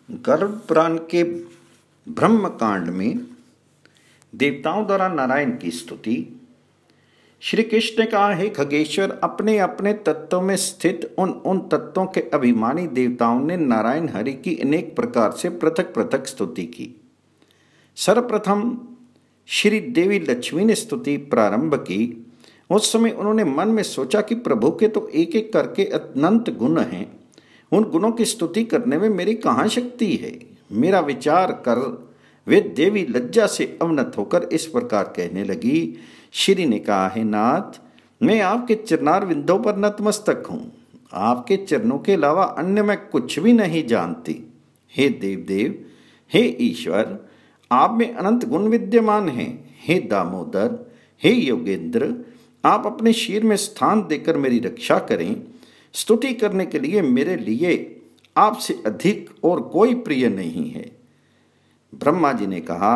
गर्भ पुराण के ब्रह्म कांड में देवताओं द्वारा नारायण की स्तुति। श्री कृष्ण ने कहा, हे खगेश्वर, अपने अपने तत्वों में स्थित उन तत्वों के अभिमानी देवताओं ने नारायण हरि की अनेक प्रकार से पृथक पृथक स्तुति की। सर्वप्रथम श्री देवी लक्ष्मी ने स्तुति प्रारंभ की। उस समय उन्होंने मन में सोचा कि प्रभु के तो एक एक करके अनंत गुण हैं, उन गुणों की स्तुति करने में मेरी कहाँ शक्ति है। मेरा विचार कर वे देवी लज्जा से अवनत होकर इस प्रकार कहने लगी। श्री ने कहा, हे नाथ, मैं आपके चरणार विंदों पर नतमस्तक हूँ। आपके चरणों के अलावा अन्य मैं कुछ भी नहीं जानती। हे देव, हे ईश्वर, आप में अनंत गुण विद्यमान हैं। हे दामोदर, हे योगेंद्र, आप अपने शीर में स्थान देकर मेरी रक्षा करें। स्तुति करने के लिए मेरे लिए आपसे अधिक और कोई प्रिय नहीं है। ब्रह्मा जी ने कहा,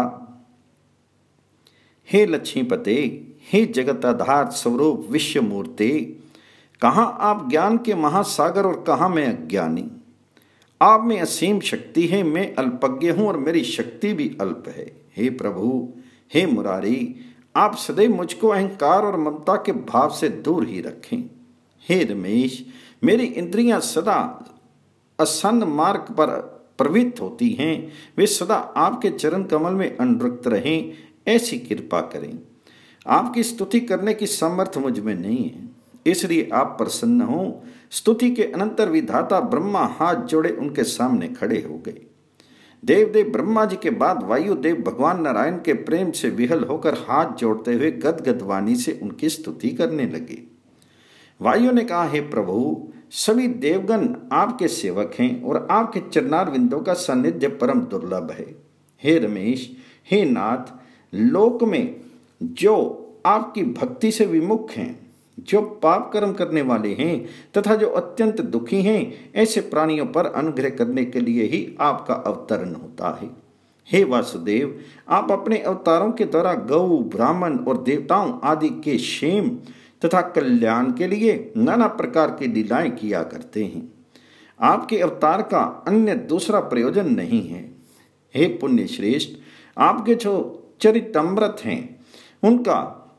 हे लक्ष्मीपते, हे जगताधार स्वरूप विश्वमूर्ते, कहाँ आप ज्ञान के महासागर और कहाँ मैं अज्ञानी। आप में असीम शक्ति है, मैं अल्पज्ञ हूं और मेरी शक्ति भी अल्प है। हे प्रभु, हे मुरारी, आप सदैव मुझको अहंकार और ममता के भाव से दूर ही रखें। हे रमेश, मेरी इंद्रियां सदा असन्न मार्ग पर प्रवृत्त होती हैं, वे सदा आपके चरण कमल में अनुरक्त रहें, ऐसी कृपा करें। आपकी स्तुति करने की सामर्थ्य मुझ में नहीं है, इसलिए आप प्रसन्न हो। स्तुति के अनंतर विधाता ब्रह्मा हाथ जोड़े उनके सामने खड़े हो गए। देवदेव ब्रह्मा जी के बाद वायुदेव भगवान नारायण के प्रेम से विहल होकर हाथ जोड़ते हुए गदगद वाणी से उनकी स्तुति करने लगे। वायु ने कहा, हे प्रभु, सभी देवगण आपके सेवक हैं और आपके चरणार विंदों का सानिध्य परम दुर्लभ है। हे रमेश, हे नाथ, लोक में जो आपकी भक्ति से विमुख हैं, जो पाप कर्म करने वाले हैं तथा जो अत्यंत दुखी हैं, ऐसे प्राणियों पर अनुग्रह करने के लिए ही आपका अवतरण होता है। हे वासुदेव, आप अपने अवतारों के द्वारा गौ, ब्राह्मण और देवताओं आदि के क्षेम तथा कल्याण के लिए नाना प्रकार की लीलाएं किया करते हैं। आपके अवतार का अन्य दूसरा प्रयोजन नहीं है। हे पुण्य श्रेष्ठ, आपके जो चरितमृत हैं, उनका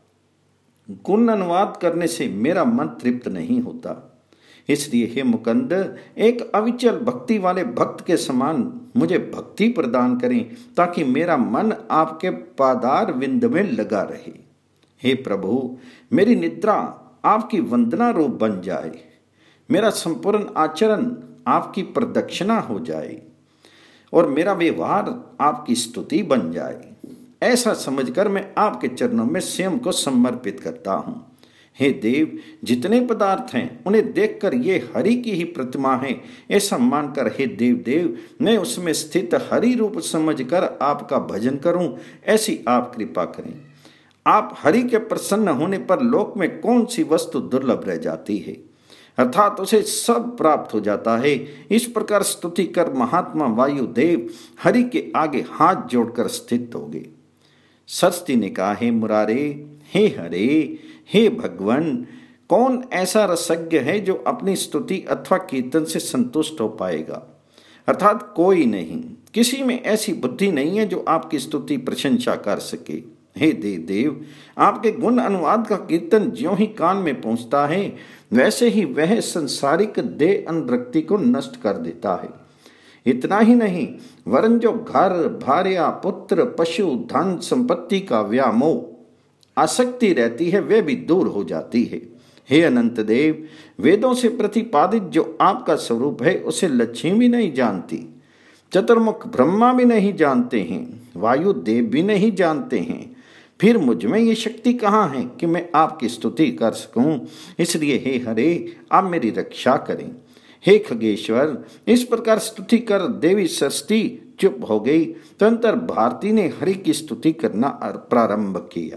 गुण अनुवाद करने से मेरा मन तृप्त नहीं होता। इसलिए हे मुकुंद, एक अविचल भक्ति वाले भक्त के समान मुझे भक्ति प्रदान करें, ताकि मेरा मन आपके पादार विंद में लगा रहे। हे प्रभु, मेरी निद्रा आपकी वंदना रूप बन जाए, मेरा संपूर्ण आचरण आपकी प्रदक्षिणा हो जाए और मेरा व्यवहार आपकी स्तुति बन जाए। ऐसा समझकर मैं आपके चरणों में स्वयं को समर्पित करता हूँ। हे देव, जितने पदार्थ हैं उन्हें देखकर ये हरि की ही प्रतिमा है, ऐसा मानकर हे देव, मैं उसमें स्थित हरि रूप समझकर आपका भजन करूं, ऐसी आप कृपा करें। आप हरि के प्रसन्न होने पर लोक में कौन सी वस्तु दुर्लभ रह जाती है, अर्थात उसे सब प्राप्त हो जाता है। इस प्रकार स्तुति कर महात्मा वायुदेव हरि के आगे हाथ जोड़कर स्थित हो गए। सरस्वती ने कहा, हे मुरारे, हे हरे, हे भगवान, कौन ऐसा रसज्ञ है जो अपनी स्तुति अथवा कीर्तन से संतुष्ट हो पाएगा। अर्थात कोई नहीं, किसी में ऐसी बुद्धि नहीं है जो आपकी स्तुति प्रशंसा कर सके। हे देव, आपके गुण अनुवाद का कीर्तन ज्यों ही कान में पहुंचता है, वैसे ही वह संसारिक देह अनुरक्ति को नष्ट कर देता है। इतना ही नहीं, वरन जो घर, भार्या, पुत्र, पशु, धन, संपत्ति का व्यामोह आसक्ति रहती है, वे भी दूर हो जाती है। हे अनंत देव, वेदों से प्रतिपादित जो आपका स्वरूप है, उसे लक्ष्मी भी नहीं जानती, चतुर्मुख ब्रह्मा भी नहीं जानते हैं, वायु देव भी नहीं जानते हैं। फिर मुझ में ये शक्ति कहाँ है कि मैं आपकी स्तुति कर सकूं। इसलिए हे हरे, आप मेरी रक्षा करें। हे खगेश्वर, इस प्रकार स्तुति कर देवी सरस्वती चुप हो गई। तदंतर भारती ने हरि की स्तुति करना प्रारंभ किया।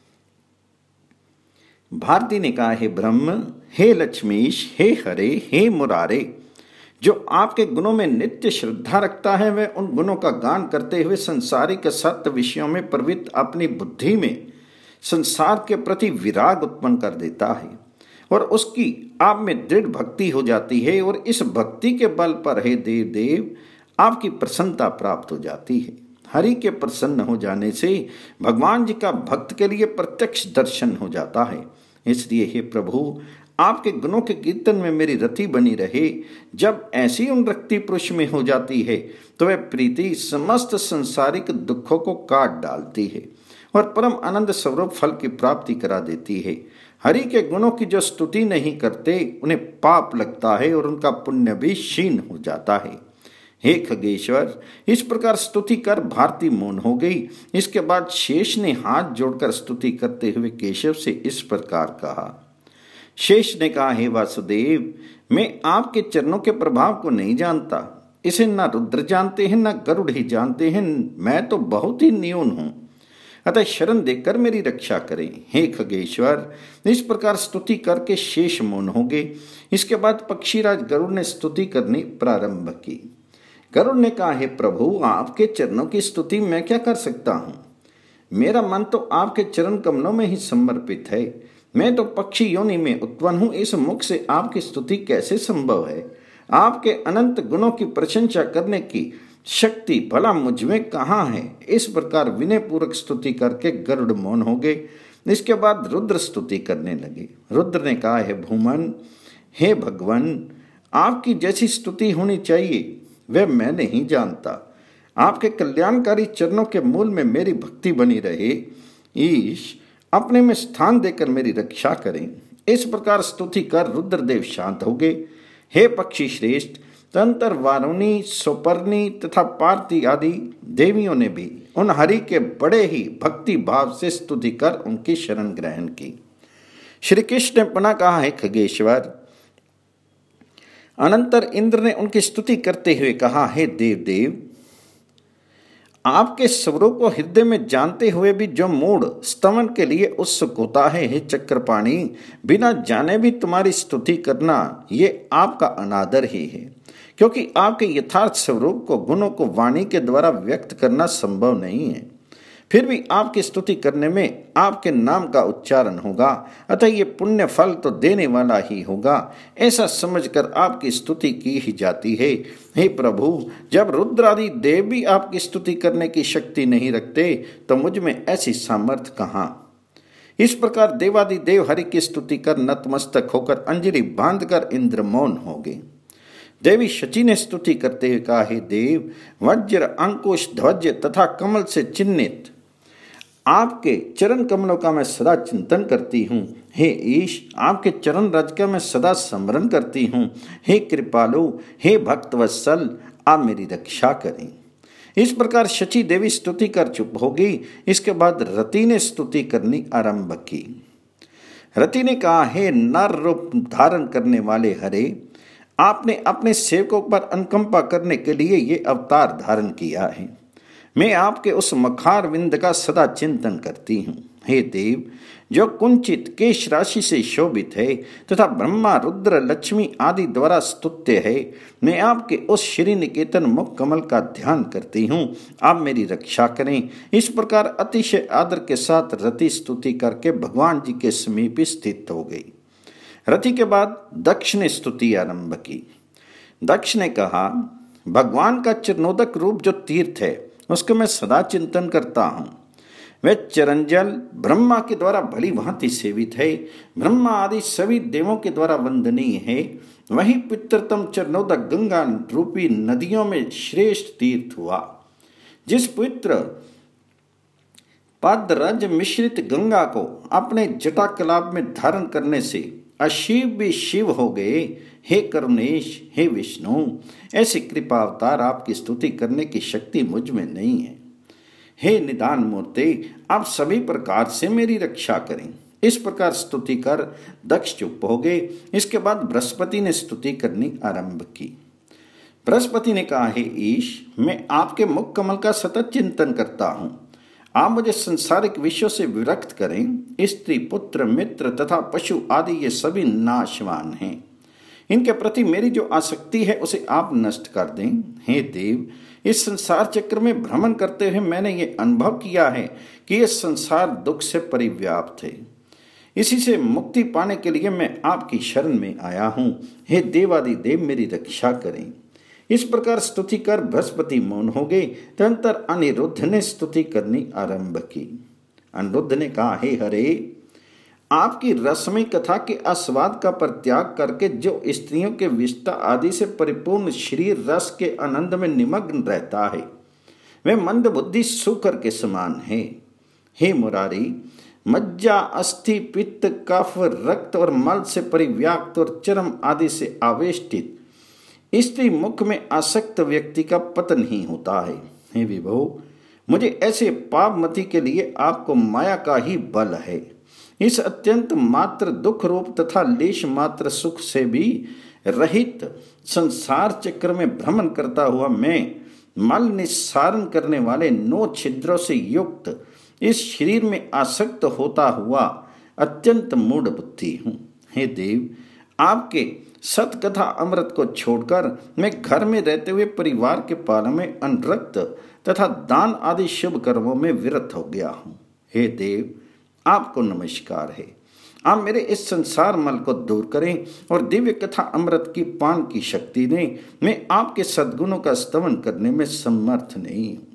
भारती ने कहा, हे ब्रह्म, हे लक्ष्मीश, हे हरे, हे मुरारे, जो आपके गुणों में नित्य श्रद्धा रखता है, वह उन गुणों का गान करते हुए संसारिक सत्य विषयों में प्रवृत्त अपनी बुद्धि में संसार के प्रति विराग उत्पन्न कर देता है और उसकी आप में दृढ़ भक्ति हो जाती है। और इस भक्ति के बल पर हे देव, आपकी प्रसन्नता प्राप्त हो जाती है। हरि के प्रसन्न हो जाने से भगवान जी का भक्त के लिए प्रत्यक्ष दर्शन हो जाता है। इसलिए हे प्रभु, आपके गुणों के कीर्तन में मेरी रति बनी रहे। जब ऐसी अनुरक्ति पुरुष में हो जाती है तो वह प्रीति समस्त संसारिक दुखों को काट डालती है और परम आनंद स्वरूप फल की प्राप्ति करा देती है। हरि के गुणों की जो स्तुति नहीं करते उन्हें पाप लगता है और उनका पुण्य भी क्षीण हो जाता है। हे खगेश्वर, इस प्रकार स्तुति कर भारती मौन हो गई। इसके बाद शेष ने हाथ जोड़कर स्तुति करते हुए केशव से इस प्रकार कहा। शेष ने कहा, हे वासुदेव, मैं आपके चरणों के प्रभाव को नहीं जानता। इसे न रुद्र जानते हैं न गरुड़ ही जानते हैं। मैं तो बहुत ही न्यून हूं, अतः शरण देकर मेरी रक्षा करें। हे खगेश्वर, इस प्रकार स्तुति करके शेष मौन हो गए। इसके बाद पक्षीराज गरुड़ ने स्तुति करनी प्रारंभ की। गरुड़ ने कहा, हे प्रभु, आपके चरणों की स्तुति मैं क्या कर सकता हूँ? मेरा मन तो आपके चरण कमलों में ही समर्पित है। मैं तो पक्षी योनि में उत्पन्न हूँ। इस मुख से आपकी स्तुति कैसे संभव है? आपके अनंत गुणों की प्रशंसा करने की शक्ति भला मुझ में कहाँ है? इस प्रकार विनय पूर्वक स्तुति करके गरुड़ मौन हो गए। इसके बाद रुद्र स्तुति करने लगे। रुद्र ने कहा, हे भूमन, हे भगवान, आपकी जैसी स्तुति होनी चाहिए वह मैं नहीं जानता। आपके कल्याणकारी चरणों के मूल में मेरी भक्ति बनी रहे। ईश, अपने में स्थान देकर मेरी रक्षा करें। इस प्रकार स्तुति कर रुद्रदेव शांत हो गए। हे पक्षी श्रेष्ठ, तंत्र वारुणी, सोपर्णी तथा पार्थी आदि देवियों ने भी उन हरि के बड़े ही भक्ति भाव से स्तुति कर उनकी शरण ग्रहण की। श्री कृष्ण ने पुनः कहा, है खगेश्वर। अनंतर इंद्र ने उनकी स्तुति करते हुए कहा, हे देव देव, आपके स्वरूप को हृदय में जानते हुए भी जो मूढ़ स्तवन के लिए उत्सुक होता है, हे चक्रपाणी, बिना जाने भी तुम्हारी स्तुति करना ये आपका अनादर ही है, क्योंकि आपके यथार्थ स्वरूप को गुणों को वाणी के द्वारा व्यक्त करना संभव नहीं है। फिर भी आपकी स्तुति करने में आपके नाम का उच्चारण होगा, अतः ये पुण्य फल तो देने वाला ही होगा। ऐसा समझकर आपकी स्तुति की ही जाती है। हे प्रभु, जब रुद्र आदि देव भी आपकी स्तुति करने की शक्ति नहीं रखते तो मुझ में ऐसी सामर्थ्य कहाँ? इस प्रकार देवादि देव हरि की स्तुति कर नतमस्तक होकर अंजलि बांधकर इंद्र मौन हो गए। देवी शची ने स्तुति करते हुए कहा, हे देव, वज्र, अंकुश, ध्वज तथा कमल से चिन्हित आपके चरण कमलों का मैं सदा चिंतन करती हूँ। हे ईश, आपके चरण रज का मैं सदा स्मरण करती हूँ। हे कृपालु, हे भक्तवत्सल, आप मेरी रक्षा करें। इस प्रकार शची देवी स्तुति कर चुप हो गई। इसके बाद रति ने स्तुति करनी आरंभ की। रति ने कहा, हे नर रूप धारण करने वाले हरे, आपने अपने सेवकों पर अनुकंपा करने के लिए ये अवतार धारण किया है। मैं आपके उस मखार विंद का सदा चिंतन करती हूँ। हे देव, जो कुंचित केश राशि से शोभित है तथा ब्रह्मा, रुद्र, लक्ष्मी आदि द्वारा स्तुत्य है, मैं आपके उस श्री निकेतन मुख कमल का ध्यान करती हूँ। आप मेरी रक्षा करें। इस प्रकार अतिशय आदर के साथ रति स्तुति करके भगवान जी के समीप स्थित हो गई। रति के बाद दक्ष ने स्तुति आरंभ की। दक्ष ने कहा, भगवान का चरणोदक रूप जो तीर्थ है उसको मैं सदा चिंतन करता हूँ। वह चरणजल ब्रह्मा के द्वारा भली भांति सेवित है, ब्रह्मा आदि सभी देवों के द्वारा वंदनीय है। वही पितृतम चरणोदक गंगा रूपी नदियों में श्रेष्ठ तीर्थ हुआ। जिस पवित्र पादरज मिश्रित गंगा को अपने जटा कलाप में धारण करने से अशिव भी शिव हो गए। हे करुणेश, हे विष्णु, ऐसी कृपा अवतार आपकी स्तुति करने की शक्ति मुझ में नहीं है। हे निदान मूर्ति, आप सभी प्रकार से मेरी रक्षा करें। इस प्रकार स्तुति कर दक्ष चुप हो गए। इसके बाद बृहस्पति ने स्तुति करनी आरंभ की। बृहस्पति ने कहा, हे ईश, मैं आपके मुख कमल का सतत चिंतन करता हूँ। आप मुझे संसारिक विषयों से विरक्त करें। स्त्री, पुत्र, मित्र तथा पशु आदि ये सभी नाशवान हैं। इनके प्रति मेरी जो आसक्ति है उसे आप नष्ट कर दें। हे देव, इस संसार चक्र में भ्रमण करते हुए मैंने ये अनुभव किया है कि ये संसार दुख से परिव्याप्त है। इसी से मुक्ति पाने के लिए मैं आपकी शरण में आया हूँ। हे देवादि देव, मेरी रक्षा करें। इस प्रकार स्तुति कर बृहस्पति मौन हो गए। तदंतर अनिरुद्ध ने स्तुति करनी आरंभ की। अनिरुद्ध ने कहा, हे हरे, आपकी रसमय कथा के आस्वाद का परित्याग करके जो स्त्रियों के विष्टा आदि से परिपूर्ण शरीर रस के आनंद में निमग्न रहता है, वह मंद बुद्धि सूकर के समान है। हे मुरारी, मज्जा, अस्थि, पित्त, कफ, रक्त और मल से परिव्याप्त और चर्म आदि से आवेष्टित स्त्री मुख में आसक्त व्यक्ति का पतन ही होता है। हे विभो, मुझे ऐसे पापमति के लिए आपको माया का ही बल है। इस अत्यंत मात्र दुख रूप तथा लेश मात्र सुख से भी रहित संसार चक्र में भ्रमण करता हुआ मैं मल निस्सारण करने वाले 9 छिद्रों से युक्त इस शरीर में आसक्त होता हुआ अत्यंत मूढ़ बुद्धि हूँ। हे देव, आपके सतकथा अमृत को छोड़कर मैं घर में रहते हुए परिवार के पालन में, अनुरक्त तथा दान आदि शुभ कर्मों में विरत हो गया हूँ। हे देव, आपको नमस्कार है। आप मेरे इस संसार मल को दूर करें और दिव्य कथा अमृत की पान की शक्ति दें। मैं आपके सद्गुणों का स्तवन करने में समर्थ नहीं हूं।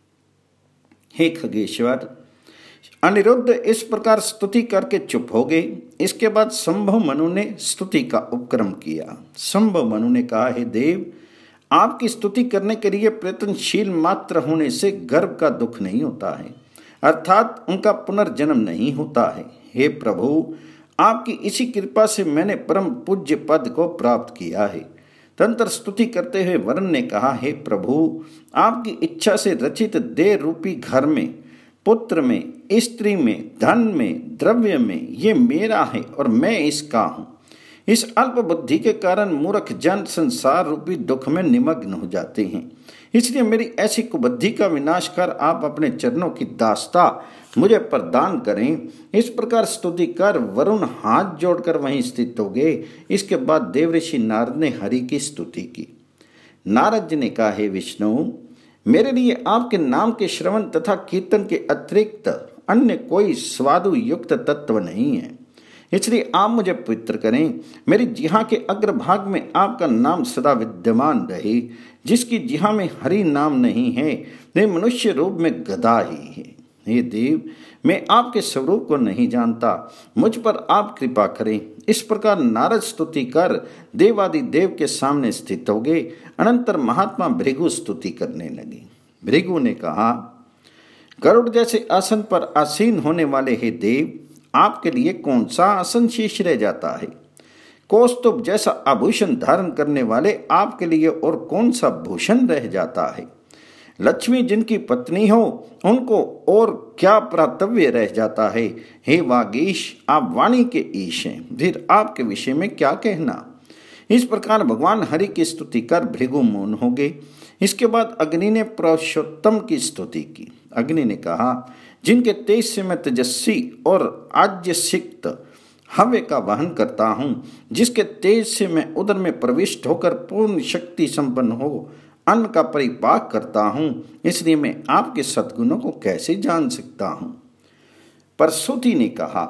हे खगेश्वर, अनिरुद्ध इस प्रकार स्तुति करके चुप हो गए। इसके बाद संभव मनु ने स्तुति का उपक्रम किया। संभव मनु ने कहा, हे देव, आपकी स्तुति करने के लिए प्रयत्नशील मात्र होने से गर्भ का दुख नहीं होता है, अर्थात उनका पुनर्जन्म नहीं होता है। हे प्रभु, आपकी इसी कृपा से मैंने परम पूज्य पद को प्राप्त किया है। तंत्र स्तुति करते हुए वरुण ने कहा, हे प्रभु, आपकी इच्छा से रचित देह रूपी घर में, पुत्र में, स्त्री में, धन में, द्रव्य में ये मेरा है और मैं इसका हूँ। इस अल्प बुद्धि के कारण मूर्ख जन संसार रूपी दुख में निमग्न हो जाते हैं। इसलिए मेरी ऐसी कुबुद्धि का विनाश कर आप अपने चरणों की दास्ता मुझे प्रदान करें। इस प्रकार स्तुति कर वरुण हाथ जोड़कर वहीं स्थित हो गए। इसके बाद देवऋषि नारद ने हरि की स्तुति की। नारद जी ने कहा, हे विष्णु, मेरे लिए आपके नाम के श्रवण तथा कीर्तन के अतिरिक्त अन्य कोई स्वादु युक्त तत्व नहीं है, इसलिए आप मुझे पवित्र करें। मेरी जिह्वा के अग्रभाग में आपका नाम सदा विद्यमान रहे। जिसकी जिह्वा में हरि नाम नहीं है, वह मनुष्य रूप में गधा ही है। हे देव, मैं आपके स्वरूप को नहीं जानता, मुझ पर आप कृपा करें। इस प्रकार नारद स्तुति कर देवादि देव के सामने स्थित हो गए। अनंतर महात्मा भृगु स्तुति करने लगे। भृगु ने कहा, गरुड़ जैसे आसन पर आसीन होने वाले हे देव, आपके लिए कौन सा आसन शेष रह जाता है? कौस्तुभ जैसा आभूषण धारण करने वाले आपके लिए और कौन सा भूषण रह जाता है? लक्ष्मी जिनकी पत्नी हो, उनको और क्या प्रातव्य रह जाता है? हे वागीश, आप वाणी के ईश हैं, फिर आपके विषय में क्या कहना? इस प्रकार भगवान हरि की स्तुति कर भृगु मौन हो गए। इसके बाद अग्नि ने पुरुषोत्तम की स्तुति की। अग्नि ने कहा, जिनके तेज से मैं तेजस्वी और आज्यसिक्त हव्य का वहन करता हूँ, जिसके तेज से मैं उदर में प्रविष्ट होकर पूर्ण शक्ति संपन्न हो अन्न का परिपाक करता हूँ, इसलिए मैं आपके सद्गुणों को कैसे जान सकता हूँ? परशुति ने कहा,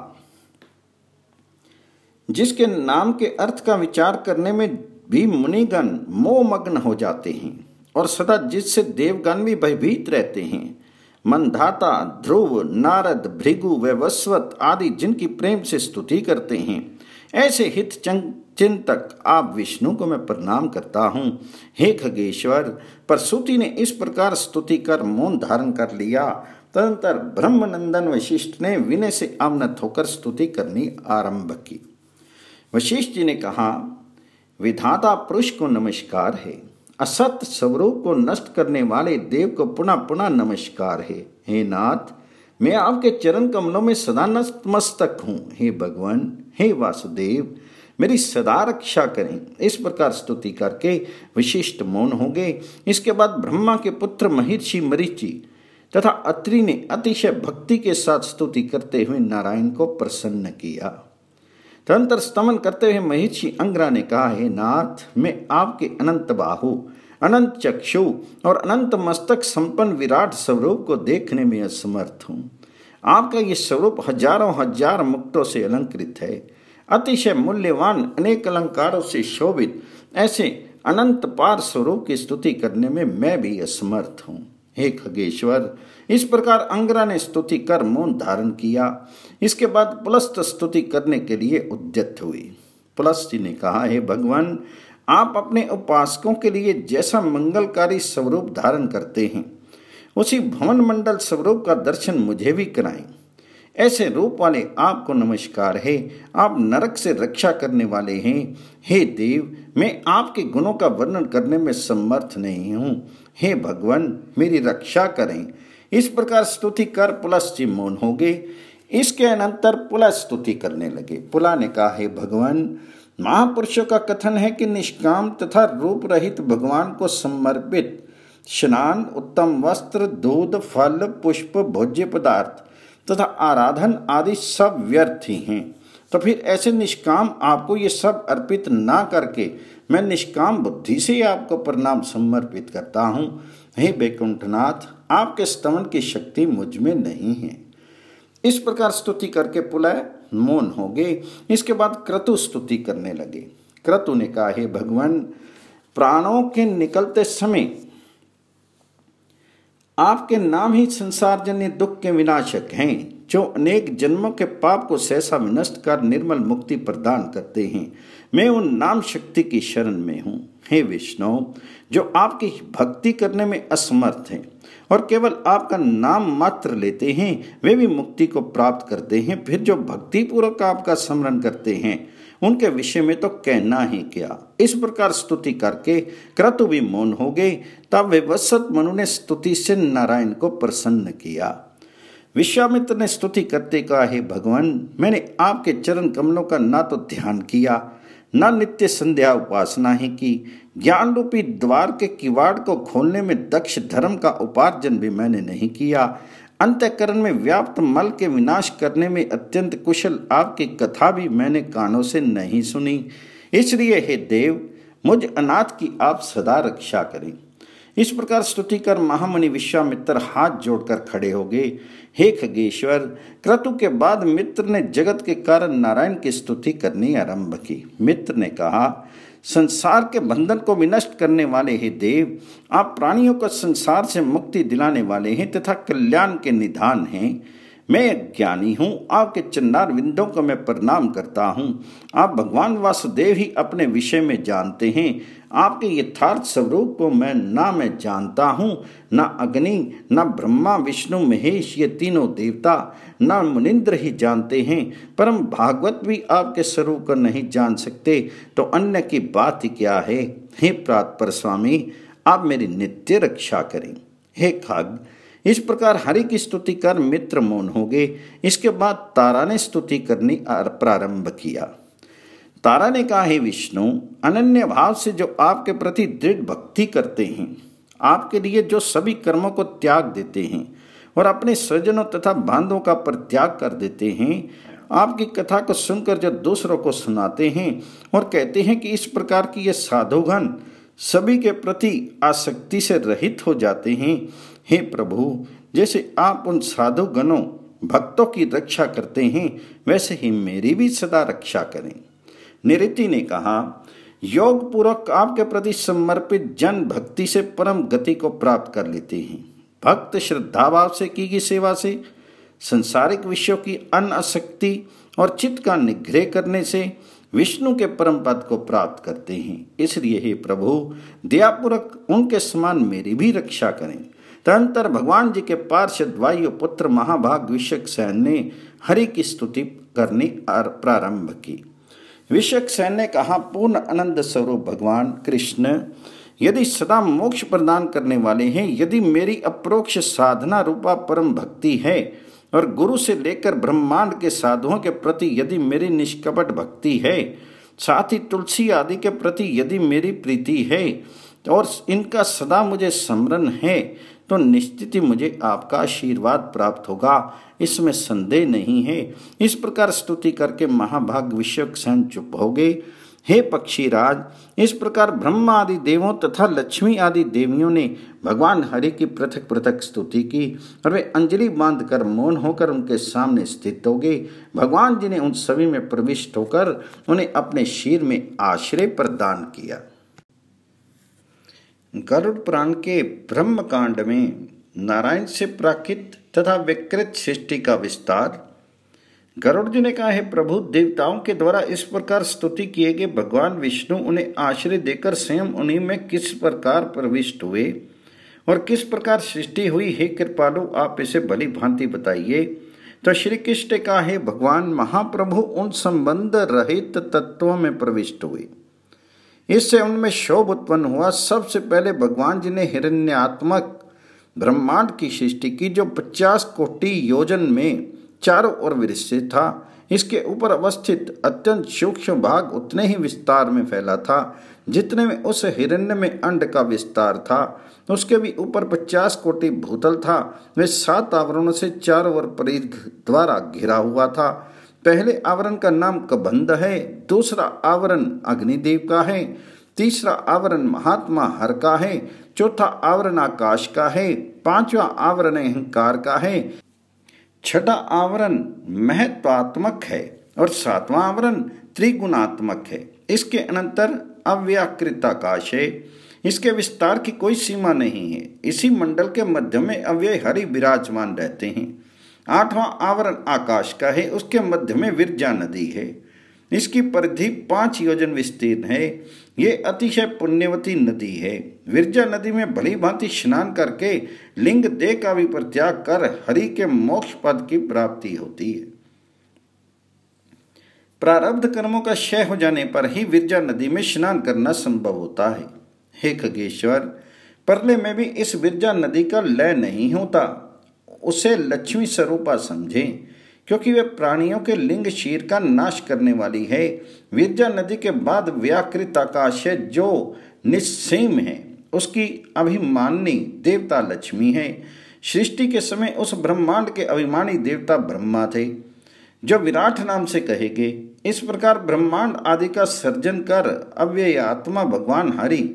जिसके नाम के अर्थ का विचार करने में भी मुनिगण मोहमग्न हो जाते हैं और सदा जिससे देवगण भी भयभीत रहते हैं, मंधाता, ध्रुव, नारद, भृगु व वस्वत आदि जिनकी प्रेम से स्तुति करते हैं, ऐसे हित चिंतक आप विष्णु को मैं प्रणाम करता हूँ। हे खगेश्वर, परशुति ने इस प्रकार स्तुति कर मौन धारण कर लिया। तदंतर ब्रह्मनंदन वशिष्ठ ने विनय से अवनत होकर स्तुति करनी आरंभ की। वशिष्ठ जी ने कहा, विधाता पुरुष को नमस्कार है, असत स्वरूप को नष्ट करने वाले देव को पुनः पुनः नमस्कार है। हे नाथ, मैं आपके चरण कमलों में सदा नतमस्तक हूँ। हे भगवान, हे वासुदेव, मेरी सदा रक्षा करें। इस प्रकार स्तुति करके विशिष्ट मौन हो गए। इसके बाद ब्रह्मा के पुत्र महर्षि मरीचि तथा अत्रि ने अतिशय भक्ति के साथ स्तुति करते हुए नारायण को प्रसन्न किया। तदंतर स्तमन करते हुए महर्षि अंगिरा ने कहा, हे नाथ, मैं आपके अनंत बाहु, अनंत चक्षु और अनंत मस्तक संपन्न विराट स्वरूप को देखने में असमर्थ हूँ। आपका ये स्वरूप हजारों हजार मुक्तों से अलंकृत है। अतिशय मूल्यवान अनेक अलंकारों से शोभित ऐसे अनंत पार स्वरूप की स्तुति करने में मैं भी असमर्थ हूँ। हे खगेश्वर, इस प्रकार अंगरा ने स्तुति कर मौन धारण किया। इसके बाद पुलस्त स्तुति करने के लिए उद्यत हुई। पुलस्त जी ने कहा, हे भगवान, आप अपने उपासकों के लिए जैसा मंगलकारी स्वरूप धारण करते हैं, उसी भवन मंडल स्वरूप का दर्शन मुझे भी कराएं। ऐसे रूप वाले आपको नमस्कार है। आप नरक से रक्षा करने वाले हैं। हे देव, मैं आपके गुणों का वर्णन करने में समर्थ नहीं हूँ। हे भगवान, मेरी रक्षा करें। इस प्रकार स्तुति कर पुलस्त जी मौन हो गए। इसके अनंतर पुला स्तुति करने लगे। पुला ने कहा, हे भगवान, महापुरुषों का कथन है कि निष्काम तथा रूप रहित भगवान को समर्पित स्नान, उत्तम वस्त्र, दूध, फल, पुष्प, भोज्य पदार्थ तथा आराधन आदि सब व्यर्थ ही हैं। तो फिर ऐसे निष्काम आपको ये सब अर्पित ना करके मैं निष्काम बुद्धि से आपको प्रणाम समर्पित करता हूँ। हे वैकुंठनाथ, आपके स्तवन की शक्ति मुझ में नहीं है। इस प्रकार स्तुति करके पुलय मौन हो गए। इसके बाद क्रतु स्तुति करने लगे। क्रतु ने कहा, हे भगवान, प्राणों के निकलते समय आपके नाम ही संसारजन्य दुख के विनाशक हैं, जो अनेक जन्मों के पाप को सहसा विनष्ट कर निर्मल मुक्ति प्रदान करते हैं। मैं उन नाम शक्ति की शरण में हूँ। हे विष्णु, जो आपकी भक्ति करने में असमर्थ हैं और केवल आपका नाम मात्र लेते हैं, वे भी मुक्ति को प्राप्त करते हैं। फिर जो भक्ति पूर्वक आपका स्मरण करते हैं, उनके विषय में तो कहना ही क्या। इस प्रकार स्तुति करके क्रतु भी मौन हो गए। तब विवस्वत मनु ने स्तुति से नारायण को प्रसन्न किया। विश्वामित्र ने स्तुति करते कहा, हे भगवान, मैंने आपके चरण कमलों का ना तो ध्यान किया, न नित्य संध्या उपासना ही की। ज्ञान रूपी द्वार के किवाड़ को खोलने में दक्ष धर्म का उपार्जन भी मैंने नहीं किया। अंतःकरण में व्याप्त मल के विनाश करने में अत्यंत कुशल आपकी कथा भी मैंने कानों से नहीं सुनी। इसलिए हे देव, मुझ अनाथ की आप सदा रक्षा करें। इस प्रकार स्तुति कर महामुनि विश्वामित्र हाथ जोड़कर खड़े हो गए। हे खगेश्वर, क्रतु के बाद मित्र ने जगत के कारण नारायण की स्तुति करनी आरंभ की। मित्र ने कहा, संसार के बंधन को विनष्ट करने वाले हे देव, आप प्राणियों को संसार से मुक्ति दिलाने वाले हैं तथा कल्याण के निधान हैं। मैं अज्ञानी हूँ, आपके चन्नार विंदों को मैं प्रणाम करता हूँ। आप भगवान वासुदेव ही अपने विषय में जानते हैं। आपके यथार्थ स्वरूप को मैं जानता हूँ, न अग्नि, न ब्रह्मा, विष्णु, महेश, ये तीनों देवता, न मुनिंद्र ही जानते हैं। परम भागवत भी आपके स्वरूप को नहीं जान सकते, तो अन्य की बात ही क्या है। हे प्रातपर स्वामी, आप मेरी नित्य रक्षा करें। हे खग, इस प्रकार हरि की स्तुति कर मित्र मौन हो गए। इसके बाद तारा ने स्तुति करनी प्रारंभ किया। तारा ने कहा, हे विष्णु, अनन्य भाव से जो आपके प्रति दृढ़ भक्ति करते हैं, आपके लिए जो सभी कर्मों को त्याग देते हैं और अपने स्वजनों तथा बांधों का परित्याग कर देते हैं, आपकी कथा को सुनकर जो दूसरों को सुनाते हैं और कहते हैं कि इस प्रकार की ये साधुगण सभी के प्रति आसक्ति से रहित हो जाते हैं। हे प्रभु, जैसे आप उन साधुगणों भक्तों की रक्षा करते हैं, वैसे ही मेरी भी सदा रक्षा करें। निरति ने कहा, योग पूर्वक आपके प्रति समर्पित जन भक्ति से परम गति को प्राप्त कर लेते हैं। भक्त श्रद्धाभाव से की गई सेवा से, संसारिक विषयों की अनासक्ति और चित्त का निग्रह करने से विष्णु के परम पद को प्राप्त करते हैं। इसलिए हे प्रभु, दयापूर्वक उनके समान मेरी भी रक्षा करें। तदंतर भगवान जी के पार्षद वायु पुत्र महाभाग विश्वक्सेन ने हरि की स्तुति करनी प्रारंभ की। विश्वक्सेन ने कहा, पूर्ण आनंद स्वरूप भगवान कृष्ण यदि सदा मोक्ष प्रदान करने वाले हैं, यदि मेरी अप्रोक्ष साधना रूपा परम भक्ति है और गुरु से लेकर ब्रह्मांड के साधुओं के प्रति यदि मेरी निष्कपट भक्ति है, साथ ही तुलसी आदि के प्रति यदि मेरी प्रीति है और इनका सदा मुझे स्मरण है, तो निश्चित ही मुझे आपका आशीर्वाद प्राप्त होगा, इसमें संदेह नहीं है। इस प्रकार स्तुति करके महाभाग विश्वक्सेन चुप हो गए। हे पक्षीराज, इस प्रकार ब्रह्मा आदि देवों तथा लक्ष्मी आदि देवियों ने भगवान हरि की पृथक पृथक स्तुति की और वे अंजलि बांधकर मौन होकर उनके सामने स्थित हो गए। भगवान जी ने उन सभी में प्रविष्ट होकर उन्हें अपने शीर में आश्रय प्रदान किया। गरुड़ पुराण के ब्रह्म कांड में नारायण से प्राकृत तथा विकृत सृष्टि का विस्तार। गरुड़ जी ने कहा है, प्रभु देवताओं के द्वारा इस प्रकार स्तुति किए गए भगवान विष्णु उन्हें आश्रय देकर स्वयं उन्हीं में किस प्रकार प्रविष्ट हुए और किस प्रकार सृष्टि हुई, हे कृपालु आप इसे भली भांति बताइए। तो श्री कृष्ण ने कहा है, भगवान महाप्रभु उन संबंध रहित तत्वों में प्रविष्ट हुए, इससे उनमें शोभ उत्पन्न हुआ। सबसे पहले भगवान जी ने हिरण्यात्मक ब्रह्मांड की सृष्टि की, जो 50 कोटि योजन में चारों ओर विस्तृत था। इसके ऊपर अवस्थित अत्यंत सूक्ष्म भाग उतने ही विस्तार में फैला था जितने में उस हिरण्य में अंड का विस्तार था। उसके भी ऊपर 50 कोटि भूतल था। वे 7 आवरणों से चारों ओर परिघ द्वारा घिरा हुआ था। पहले आवरण का नाम कबंध है, दूसरा आवरण अग्निदेव का है, तीसरा आवरण महात्मा हर का है, चौथा आवरण आकाश का है, पांचवा आवरण अहंकार का है, छठा आवरण महत्वात्मक है और सातवां आवरण त्रिगुणात्मक है। इसके अनंतर अव्याकृत आकाश है। इसके विस्तार की कोई सीमा नहीं है। इसी मंडल के मध्य में अव्यय हरि विराजमान रहते हैं। 8वां आवरण आकाश का है, उसके मध्य में विरजा नदी है। इसकी परिधि 5 योजन विस्तीर्ण है। ये अतिशय पुण्यवती नदी है। विरजा नदी में भली भांति स्नान करके लिंग देह का भी परित्याग कर हरि के मोक्ष पद की प्राप्ति होती है। प्रारब्ध कर्मों का क्षय हो जाने पर ही विरजा नदी में स्नान करना संभव होता है। हे खगेश्वर, प्रलय में भी इस विरजा नदी का लय नहीं होता। उसे लक्ष्मी स्वरूपा समझें, क्योंकि वे प्राणियों के लिंग शीर का नाश करने वाली है। विरजा नदी के बाद व्याकृत आकाश है, जो निस्सीम है। उसकी अभिमानी देवता लक्ष्मी है। सृष्टि के समय उस ब्रह्मांड के अभिमानी देवता ब्रह्मा थे, जो विराट नाम से कहे गए। इस प्रकार ब्रह्मांड आदि का सर्जन कर अव्यय आत्मा भगवान हरि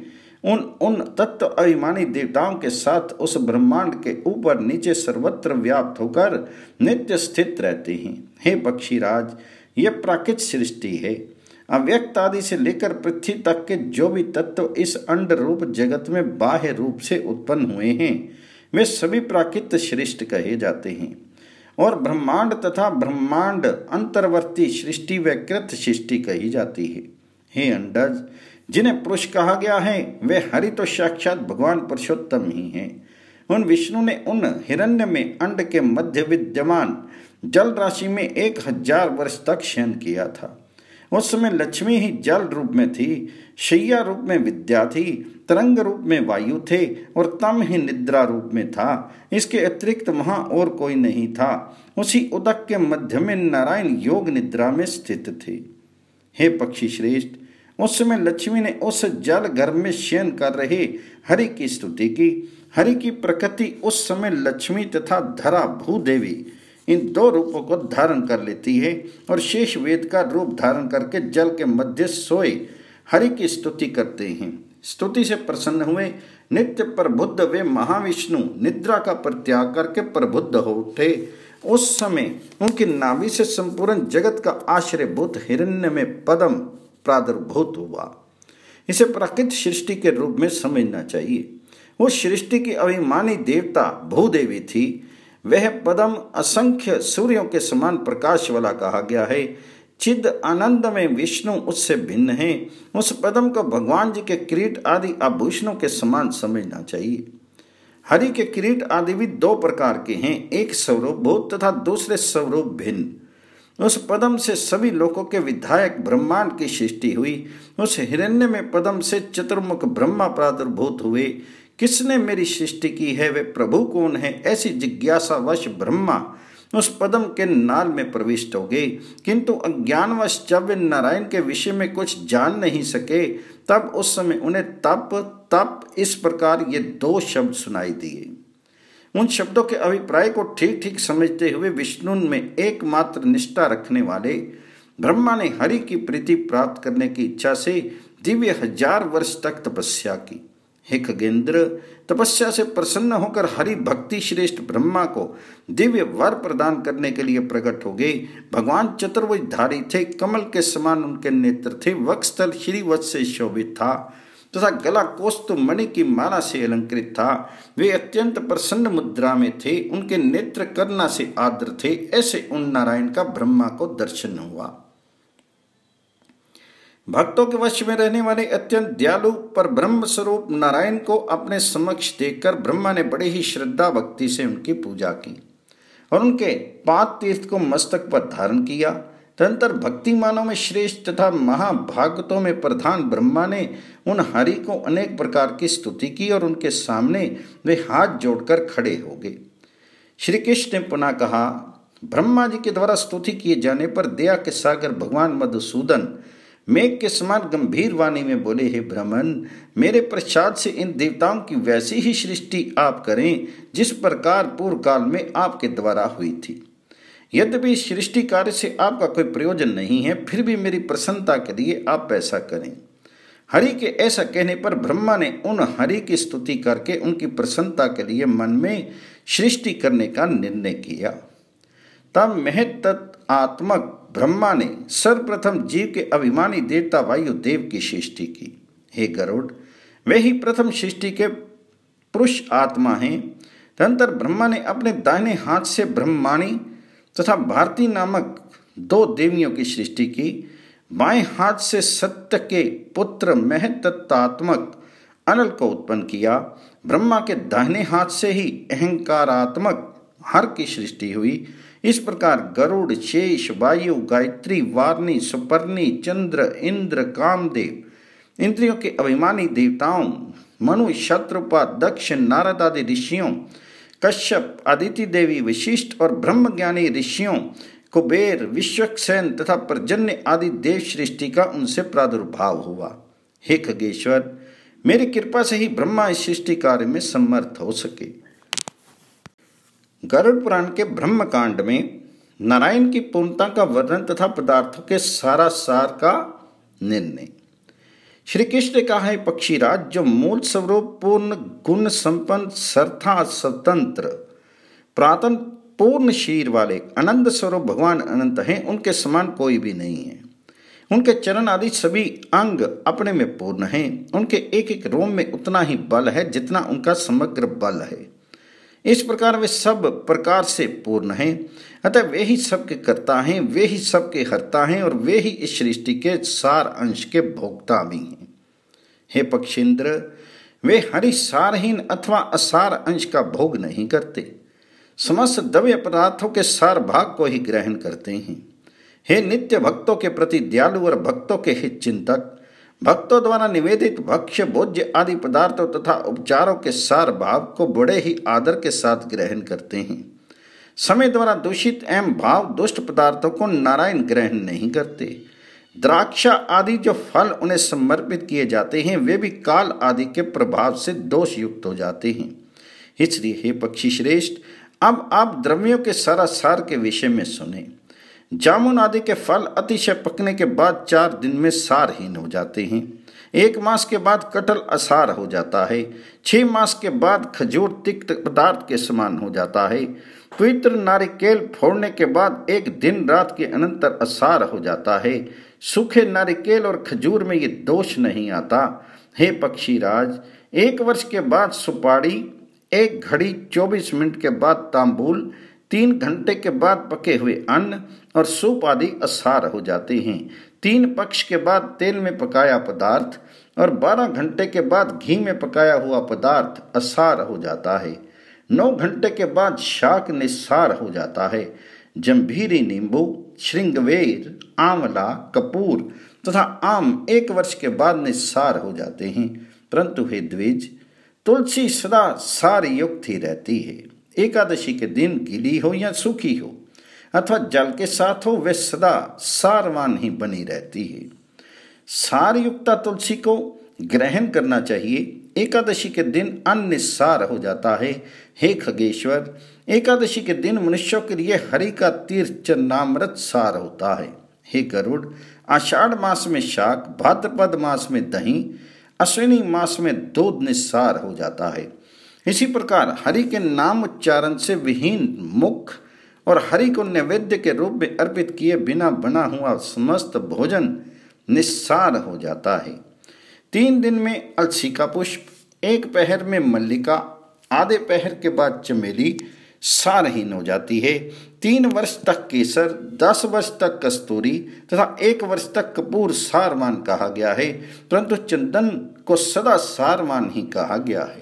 उन तत्व अभिमानी देवताओं के साथ उस ब्रह्मांड के ऊपर नीचे सर्वत्र व्याप्त होकर नित्य स्थित रहते हैं। हे पक्षीराज, यह प्राकृत सृष्टि है। अव्यक्त आदि से लेकर पृथ्वी तक के जो भी तत्व इस अंड रूप जगत में बाह्य रूप से उत्पन्न हुए हैं, वे सभी प्राकृत श्रेष्ठ कहे जाते हैं। और ब्रह्मांड तथा ब्रह्मांड अंतर्वर्ती सृष्टि व कृत सृष्टि कही जाती है। हे अंडज, जिन्हें पुरुष कहा गया है, वे हरि तो साक्षात भगवान पुरुषोत्तम ही हैं। उन विष्णु ने उन हिरण्य में अंड के मध्य विद्यमान जल राशि में 1000 वर्ष तक शयन किया था। उस समय लक्ष्मी ही जल रूप में थी, शैया रूप में विद्या थी, तरंग रूप में वायु थे और तम ही निद्रा रूप में था। इसके अतिरिक्त वहां और कोई नहीं था। उसी उदक के मध्य में नारायण योग निद्रा में स्थित थे। हे पक्षी श्रेष्ठ, उस समय लक्ष्मी ने उस जल गर्भ में शयन कर रहे हरि की स्तुति की। हरि की प्रकृति उस समय लक्ष्मी तथा धरा भूदेवी इन 2 रूपों को धारण कर लेती है और शेष वेद का रूप धारण करके जल के मध्य सोए हरि की स्तुति करते हैं। स्तुति से प्रसन्न हुए नित्य प्रबुद्ध वे महाविष्णु निद्रा का परित्याग करके प्रबुद्ध हो उठे। उस समय उनकी नाभि से संपूर्ण जगत का आश्रयभूत हिरण्य में पद्म प्रादुर्भूत हुआ। इसे प्राकृत सृष्टि के रूप में समझना चाहिए। उस सृष्टि की अभिमानी देवता भूदेवी थी। वह पद्म असंख्य सूर्यों के समान प्रकाश वाला कहा गया है। चिद आनंद में विष्णु उससे भिन्न है। उस पद्म को भगवान जी के किरीट आदि आभूषणों के समान समझना चाहिए। हरि के किरीट आदि भी 2 प्रकार के हैं, एक स्वरूप भूत तथा दूसरे स्वरूप भिन्न। उस पद्म से सभी लोकों के विधायक ब्रह्मांड की सृष्टि हुई। उस हिरण्य में पद्म से चतुर्मुख ब्रह्मा प्रादुर्भूत हुए। किसने मेरी सृष्टि की है, वे प्रभु कौन है, ऐसी जिज्ञासावश ब्रह्मा उस पद्म के नाल में प्रविष्ट हो गए। किंतु अज्ञानवश जब वे नारायण के विषय में कुछ जान नहीं सके, तब उस समय उन्हें तप इस प्रकार ये 2 शब्द सुनाई दिए। उन शब्दों के अभिप्राय को ठीक ठीक समझते हुए विष्णु में एकमात्र निष्ठा रखने वाले ब्रह्मा ने हरि की प्रीति प्राप्त करने की इच्छा से दिव्य 1000 वर्ष तक तपस्या की। हे खगेंद्र, तपस्या से प्रसन्न होकर हरि भक्ति श्रेष्ठ ब्रह्मा को दिव्य वर प्रदान करने के लिए प्रकट हो गए। भगवान चतुर्भुजधारी थे, कमल के समान उनके नेत्र थे, वक्षस्थल श्रीवत्स से शोभित था। तथा गला कौस्तुभ मणि की माला से अलंकृत था। वे अत्यंत प्रसन्न मुद्रा में थे, उनके नेत्र करुणा से आर्द्र थे। ऐसे उन नारायण का ब्रह्मा को दर्शन हुआ। भक्तों के वश में रहने वाले अत्यंत दयालु पर ब्रह्म स्वरूप नारायण को अपने समक्ष देखकर ब्रह्मा ने बड़े ही श्रद्धा भक्ति से उनकी पूजा की और उनके पाद तीर्थ को मस्तक पर धारण किया। तदंतर भक्तिमानों में श्रेष्ठ तथा महाभागवतों में प्रधान ब्रह्मा ने उन हरि को अनेक प्रकार की स्तुति की और उनके सामने वे हाथ जोड़कर खड़े हो गए। श्री कृष्ण ने पुनः कहा, ब्रह्मा जी के द्वारा स्तुति किए जाने पर दया के सागर भगवान मधुसूदन मेघ के समान गंभीर वाणी में बोले, हे ब्राह्मण, मेरे प्रसाद से इन देवताओं की वैसी ही सृष्टि आप करें जिस प्रकार पूर्व काल में आपके द्वारा हुई थी। यद्यपि सृष्टि कार्य से आपका कोई प्रयोजन नहीं है, फिर भी मेरी प्रसन्नता के लिए आप ऐसा करें। हरि के ऐसा कहने पर ब्रह्मा ने उन हरि की स्तुति करके उनकी प्रसन्नता के लिए मन में सृष्टि करने का निर्णय किया। तब महत्त्वात्मक ब्रह्मा ने सर्वप्रथम जीव के अभिमानी देवता वायुदेव की सृष्टि की। हे गरुड़, वे ही प्रथम सृष्टि के पुरुष आत्मा हैं। तदंतर ब्रह्मा ने अपने दाहिने हाथ से ब्रह्माणी तथा भारती नामक दो देवियों की सृष्टि की। बाएं हाथ से सत्य के पुत्र महत्त्वात्मक अनल को उत्पन्न किया। ब्रह्मा के दाहिने हाथ से ही अहंकारात्मक हर की सृष्टि हुई। इस प्रकार गरुड़, शेष, वायु, गायत्री, वार्णी, सुपर्णी, चंद्र, इंद्र, कामदेव, इंद्रियों के अभिमानी देवताओं, मनु, शत्रुपा, दक्ष, नारद आदि ऋषियों, कश्यप, अदिति देवी, वशिष्ठ और ब्रह्मज्ञानी ऋषियों, कुबेर, विश्वक्सेन तथा पर्जन्य आदि देव सृष्टि का उनसे प्रादुर्भाव हुआ। हे खगेश्वर, मेरी कृपा से ही ब्रह्मा इस सृष्टि कार्य में समर्थ हो सके। गरुड़ पुराण के ब्रह्म कांड में नारायण की पूर्णता का वर्णन तथा पदार्थों के सारा सार का निर्णय। श्री कृष्ण ने कहा है, पक्षीराज, जो मूल स्वरूप पूर्ण गुण संपन्न सर्था स्वतंत्र प्रातन पूर्ण शरीर वाले अनंत स्वरूप भगवान अनंत हैं, उनके समान कोई भी नहीं है। उनके चरण आदि सभी अंग अपने में पूर्ण हैं। उनके एक एक रोम में उतना ही बल है जितना उनका समग्र बल है। इस प्रकार वे सब प्रकार से पूर्ण हैं। अतः वे ही सबके कर्ता हैं, वे ही सबके हर्ता हैं और वे ही इस सृष्टि के सार अंश के भोक्ता भी हैं। हे पक्षींद्र, वे हरि सारहीन अथवा असार अंश का भोग नहीं करते, समस्त द्रव्य पदार्थों के सार भाग को ही ग्रहण करते हैं। हे नित्य भक्तों के प्रति दयालु और भक्तों के हित चिंतक, भक्तों द्वारा निवेदित भक्ष्य, भोज्य आदि पदार्थों तथा उपचारों के सार भाव को बड़े ही आदर के साथ ग्रहण करते हैं। समय द्वारा दूषित एवं भाव दुष्ट पदार्थों को नारायण ग्रहण नहीं करते। द्राक्षा आदि जो फल उन्हें समर्पित किए जाते हैं, वे भी काल आदि के प्रभाव से दोष युक्त हो जाते हैं। इसलिए हे पक्षी श्रेष्ठ, अब आप द्रव्यों के सारा सार के विषय में सुने। जामुन आदि के फल अतिशय पकने के बाद 4 दिन में सारहीन हो जाते हैं। 1 मास के बाद कटहल असार हो जाता है। 6 मास के बाद खजूर तिक्त पदार्थ के समान हो जाता है। पवित्र नारिकेल फोड़ने के बाद 1 दिन रात के अनंतर असार हो जाता है। सूखे नारिकेल और खजूर में ये दोष नहीं आता। हे पक्षीराज, 1 वर्ष के बाद सुपाड़ी, 1 घड़ी 24 मिनट के बाद तांबूल, 3 घंटे के बाद पके हुए अन्न और सूप आदि असार हो जाते हैं। 3 पक्ष के बाद तेल में पकाया पदार्थ और 12 घंटे के बाद घी में पकाया हुआ पदार्थ असार हो जाता है। 9 घंटे के बाद शाक निस्सार हो जाता है। जंभीरी नींबू, श्रृंगवेर, आंवला, कपूर तथा आम 1 वर्ष के बाद निस्सार हो जाते हैं। परंतु हे द्विज, तुलसी सदा सार युक्त ही रहती है। एकादशी के दिन गीली हो या सूखी हो अथवा जल के साथ हो, वे सदा सारवान ही बनी रहती है। सारयुक्ता तुलसी को ग्रहण करना चाहिए। एकादशी के दिन अन्न निस्सार हो जाता है। हे खगेश्वर, एकादशी के दिन मनुष्यों के लिए हरि का तीर्थ चरणामृत सार होता है। हे गरुड़, आषाढ़ मास में शाक, भाद्रपद मास में दही, अश्विनी मास में दूध निस्सार हो जाता है। इसी प्रकार हरि के नाम उच्चारण से विहीन मुख और हरि को नैवेद्य के रूप में अर्पित किए बिना बना हुआ समस्त भोजन निस्सार हो जाता है। 3 दिन में अलसी का पुष्प, 1 पहर में मल्लिका, आधे पहर के बाद चमेली सारहीन हो जाती है। 3 वर्ष तक केसर, 10 वर्ष तक कस्तूरी तथा 1 वर्ष तक कपूर सारवान कहा गया है, परंतु चंदन को सदा सारवान ही कहा गया है।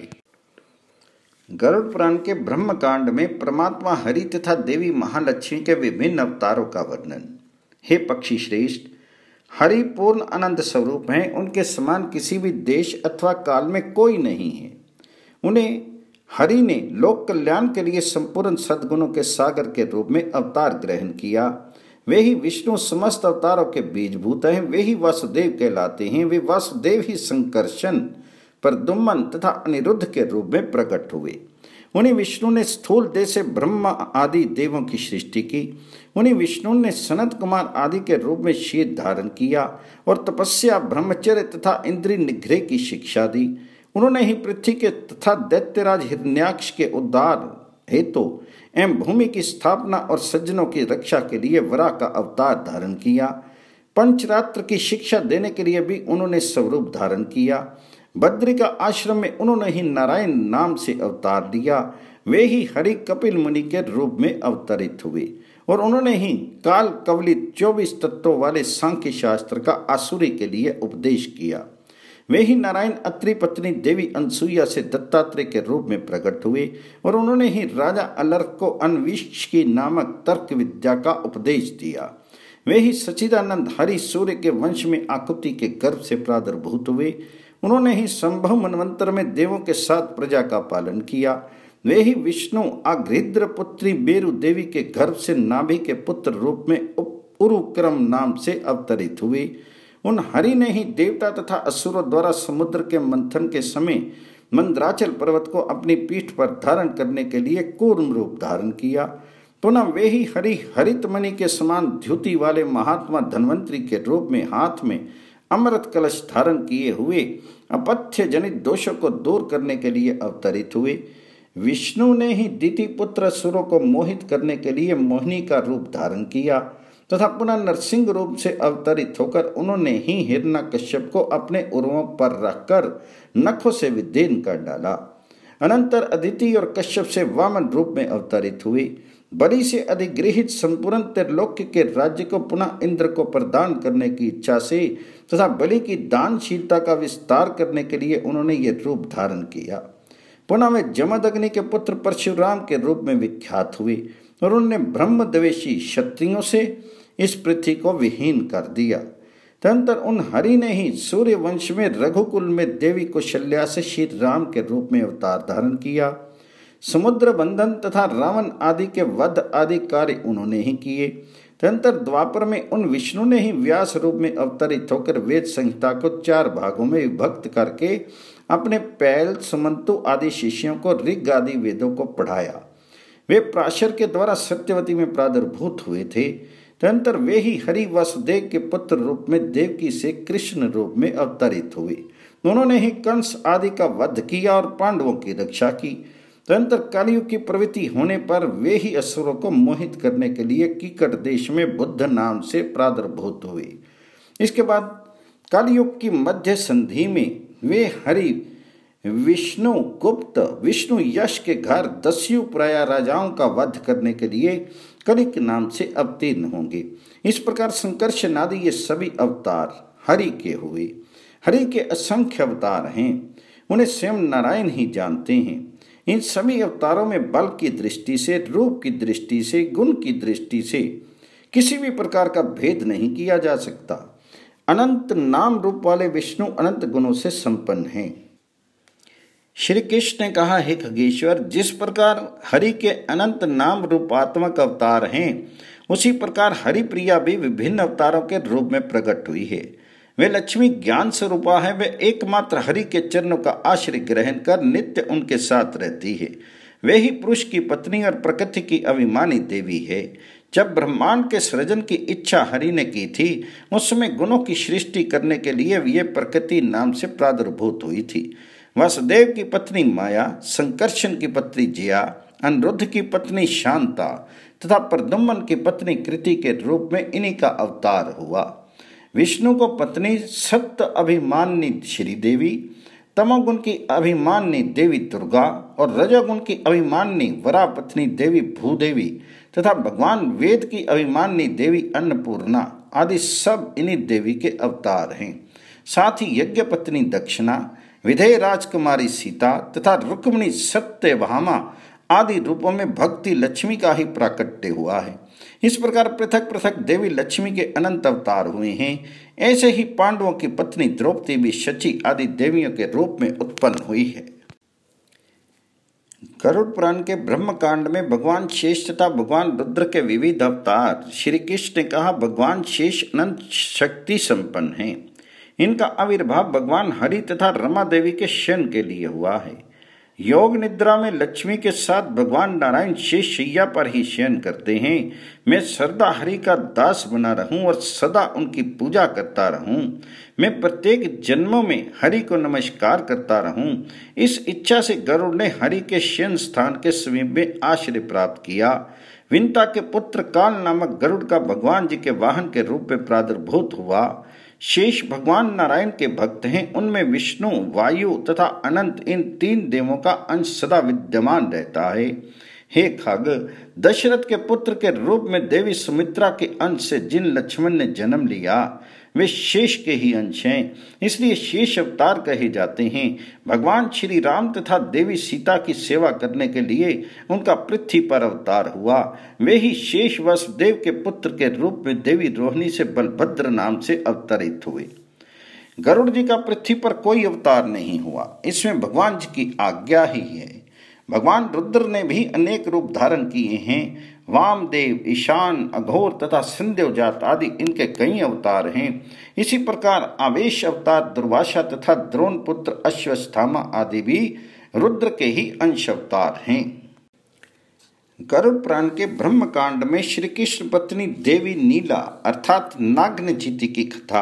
गरुड़ पुराण के ब्रह्म कांड में परमात्मा हरि तथा देवी महालक्ष्मी के विभिन्न अवतारों का वर्णन। हे पक्षी श्रेष्ठ, हरि पूर्ण अनंत स्वरूप हैं, उनके समान किसी भी देश अथवा काल में कोई नहीं है। उन्हें हरि ने लोक कल्याण के लिए संपूर्ण सद्गुणों के सागर के रूप में अवतार ग्रहण किया। वे ही विष्णु समस्त अवतारों के बीजभूत हैं, वे ही वासुदेव कहलाते हैं। वे वासुदेव ही संकर्षण, प्रद्युम्न तथा अनिरुद्ध के रूप में प्रकट हुए। उन्हीं विष्णु ने स्थूल देह से ब्रह्मा आदि देवों की सृष्टि की। उन्हीं विष्णु ने सनत कुमार आदि के रूप में शीर धारण किया और तपस्या, ब्रह्मचर्य तथा इंद्रिय निग्रह की शिक्षा दी। उन्होंने ही पृथ्वी के तथा दैत्यराज हिरण्याक्ष के उद्धार हेतु एवं भूमि की स्थापना और सज्जनों की रक्षा के लिए वराह का अवतार धारण किया। पंचरात्र की शिक्षा देने के लिए भी उन्होंने स्वरूप धारण किया। बद्रिका आश्रम में उन्होंने ही नारायण नाम से अवतार लिया। वे ही हरि कपिल मुनि के रूप में अवतरित हुए और उन्होंने ही काल कवलित 24 तत्वों वाले सांख्य शास्त्र का आसुरी के लिए उपदेश किया। वे ही नारायण अत्रि पत्नी देवी अनसुईया से दत्तात्रेय के रूप में प्रकट हुए और उन्होंने ही राजा अलर्क को अनविष्की नामक तर्क विद्या का उपदेश दिया। वे ही सच्चिदानंद हरि सूर्य के वंश में आकुति के गर्भ से प्रादुर्भूत हुए। उन्होंने ही संभव मनवंतर में देवों के साथ प्रजा का पालन किया। वे ही विष्णु आघ्रिद्र पुत्री बेरु देवी के गर्भ से नाभि के पुत्र रूप में उरुक्रम नाम से अवतरित हुए। उन हरि ने ही देवता तथा असुरों द्वारा समुद्र के मंथन के समय मंदराचल पर्वत को अपनी पीठ पर धारण करने के लिए कूर्म रूप धारण किया। पुनः वे ही हरि हरितमणि के समान द्युति वाले महात्मा धन्वंतरी के रूप में हाथ में अमृत कलश धारण किए हुए अपथ्य जनित दोषों को दूर करने के लिए अवतरित हुए। विष्णु ने ही दिति पुत्र असुरों को मोहित करने के लिए मोहिनी का रूप धारण किया तथा पुनः नरसिंह रूप से अवतरित होकर उन्होंने ही हिरण्यकश्यप को अपने उर्वों पर रखकर नखों से विदीर्ण कर डाला। अनंतर अदिति और कश्यप से वामन रूप में अवतरित हुए। बलि से अधिगृहित संपूर्ण त्रिलोक्य के राज्य को पुनः इंद्र को प्रदान करने की इच्छा से तथा बलि की दानशीलता का विस्तार करने के लिए उन्होंने ये रूप धारण किया। पुनः वे जमदग्नि के पुत्र परशुराम के रूप में विख्यात हुए और उन्होंने ब्रह्मद्वेषी क्षत्रियों से इस पृथ्वी को विहीन कर दिया। तदंतर उन हरि ने ही सूर्य वंश में रघुकुल में देवी कौशल्या से श्री राम के रूप में अवतार धारण किया। समुद्र बंधन तथा रावण आदि के वध आदि कार्य उन्होंने ही किए। तदंतर द्वापर में उन विष्णु ने ही व्यास रूप में अवतरित होकर वेद संहिता को 4 भागों में विभक्त करके अपने पैल, सुमंतु आदि शिष्यों को ऋग आदि वेदों को पढ़ाया। वे प्राशर के द्वारा सत्यवती में प्रादुर्भूत हुए थे। तदंतर वे ही हरि वासुदेव के पुत्र रूप में देवकी से कृष्ण रूप में अवतरित हुए। उन्होंने ही कंस आदि का वध किया और पांडवों की रक्षा की। तदंतर कलयुग की प्रवृत्ति होने पर वे ही असुरों को मोहित करने के लिए कीकट देश में बुद्ध नाम से प्रादुर्भूत हुए। इसके बाद कलयुग की मध्य संधि में वे हरि विष्णु गुप्त विष्णु यश के घर दस्यु प्राय राजाओं का वध करने के लिए कलिक नाम से अवतीर्ण होंगे। इस प्रकार संकर्षण आदि ये सभी अवतार हरि के हुए। हरि के असंख्य अवतार हैं, उन्हें स्वयं नारायण ही जानते हैं। इन सभी अवतारों में बल की दृष्टि से, रूप की दृष्टि से, गुण की दृष्टि से किसी भी प्रकार का भेद नहीं किया जा सकता। अनंत नाम रूप वाले विष्णु अनंत गुणों से संपन्न हैं। श्री कृष्ण ने कहा, हे खगेश्वर, जिस प्रकार हरि के अनंत नाम रूपात्मक अवतार हैं, उसी प्रकार हरि प्रिया भी विभिन्न अवतारों के रूप में प्रकट हुई है। वे लक्ष्मी ज्ञान स्वरूपा है। वे एकमात्र हरि के चरणों का आश्रय ग्रहण कर नित्य उनके साथ रहती है। वे ही पुरुष की पत्नी और प्रकृति की अभिमानी देवी है। जब ब्रह्मांड के सृजन की इच्छा हरि ने की थी, उस समय गुणों की सृष्टि करने के लिए ये प्रकृति नाम से प्रादुर्भूत हुई थी। वासुदेव की पत्नी माया, संकर्षण की पत्नी जया, अनिरुद्ध की पत्नी शांता तथा प्रद्युम्न की पत्नी कृति के रूप में इन्हीं का अवतार हुआ। विष्णु को पत्नी सत्य अभिमानी श्री देवी, तमोगुण की अभिमानी देवी दुर्गा और रजोगुण की अभिमानी वरा पत्नी देवी भूदेवी तथा भगवान वेद की अभिमानी देवी अन्नपूर्णा आदि सब इन्हीं देवी के अवतार हैं। साथ ही यज्ञ पत्नी दक्षिणा, विधेय राजकुमारी सीता तथा रुक्मिणी सत्यभामा आदि रूपों में भक्ति लक्ष्मी का ही प्राकट्य हुआ है। इस प्रकार पृथक पृथक देवी लक्ष्मी के अनंत अवतार हुए हैं। ऐसे ही पांडवों की पत्नी द्रौपदी भी शची आदि देवियों के रूप में उत्पन्न हुई है। गरुड़ पुराण के ब्रह्म कांड में भगवान शेष तथा भगवान रुद्र के विविध अवतार श्री कृष्ण ने कहा भगवान शेष अनंत शक्ति संपन्न हैं। इनका आविर्भाव भगवान हरि तथा रमा देवी के शयन के लिए हुआ है। योग निद्रा में लक्ष्मी के साथ भगवान नारायण शेष शैया पर ही शयन करते हैं। मैं सदा हरि का दास बना रहूं और सदा उनकी पूजा करता रहूं। मैं प्रत्येक जन्मों में हरि को नमस्कार करता रहूं। इस इच्छा से गरुड़ ने हरि के शयन स्थान के समीप में आश्रय प्राप्त किया। विंता के पुत्र काल नामक गरुड़ का भगवान जी के वाहन के रूप में प्रादुर्भूत हुआ। शेष भगवान नारायण के भक्त हैं। उनमें विष्णु, वायु तथा अनंत इन तीन देवों का अंश सदा विद्यमान रहता है। हे खग, दशरथ के पुत्र के रूप में देवी सुमित्रा के अंश से जिन लक्ष्मण ने जन्म लिया वे शेष के ही अंश हैं, इसलिए शेष अवतार कहे जाते हैं। भगवान श्री राम तथा देवी सीता की सेवा करने के लिए उनका पृथ्वी पर अवतार हुआ। वे ही शेष वसुदेव के पुत्र के रूप में देवी रोहिणी से बलभद्र नाम से अवतरित हुए। गरुड़ जी का पृथ्वी पर कोई अवतार नहीं हुआ, इसमें भगवान जी की आज्ञा ही है। भगवान रुद्र ने भी अनेक रूप धारण किए हैं। वामदेव, ईशान, अघोर तथा सिंधु जात आदि इनके कई अवतार हैं। इसी प्रकार आवेश अवतार दुर्वासा तथा द्रोण पुत्र अश्वत्थामा आदि भी रुद्र के ही अंश अवतार हैं। गरुड़ पुराण के ब्रह्म कांड में श्री कृष्ण पत्नी देवी नीला अर्थात नागनजीति की कथा।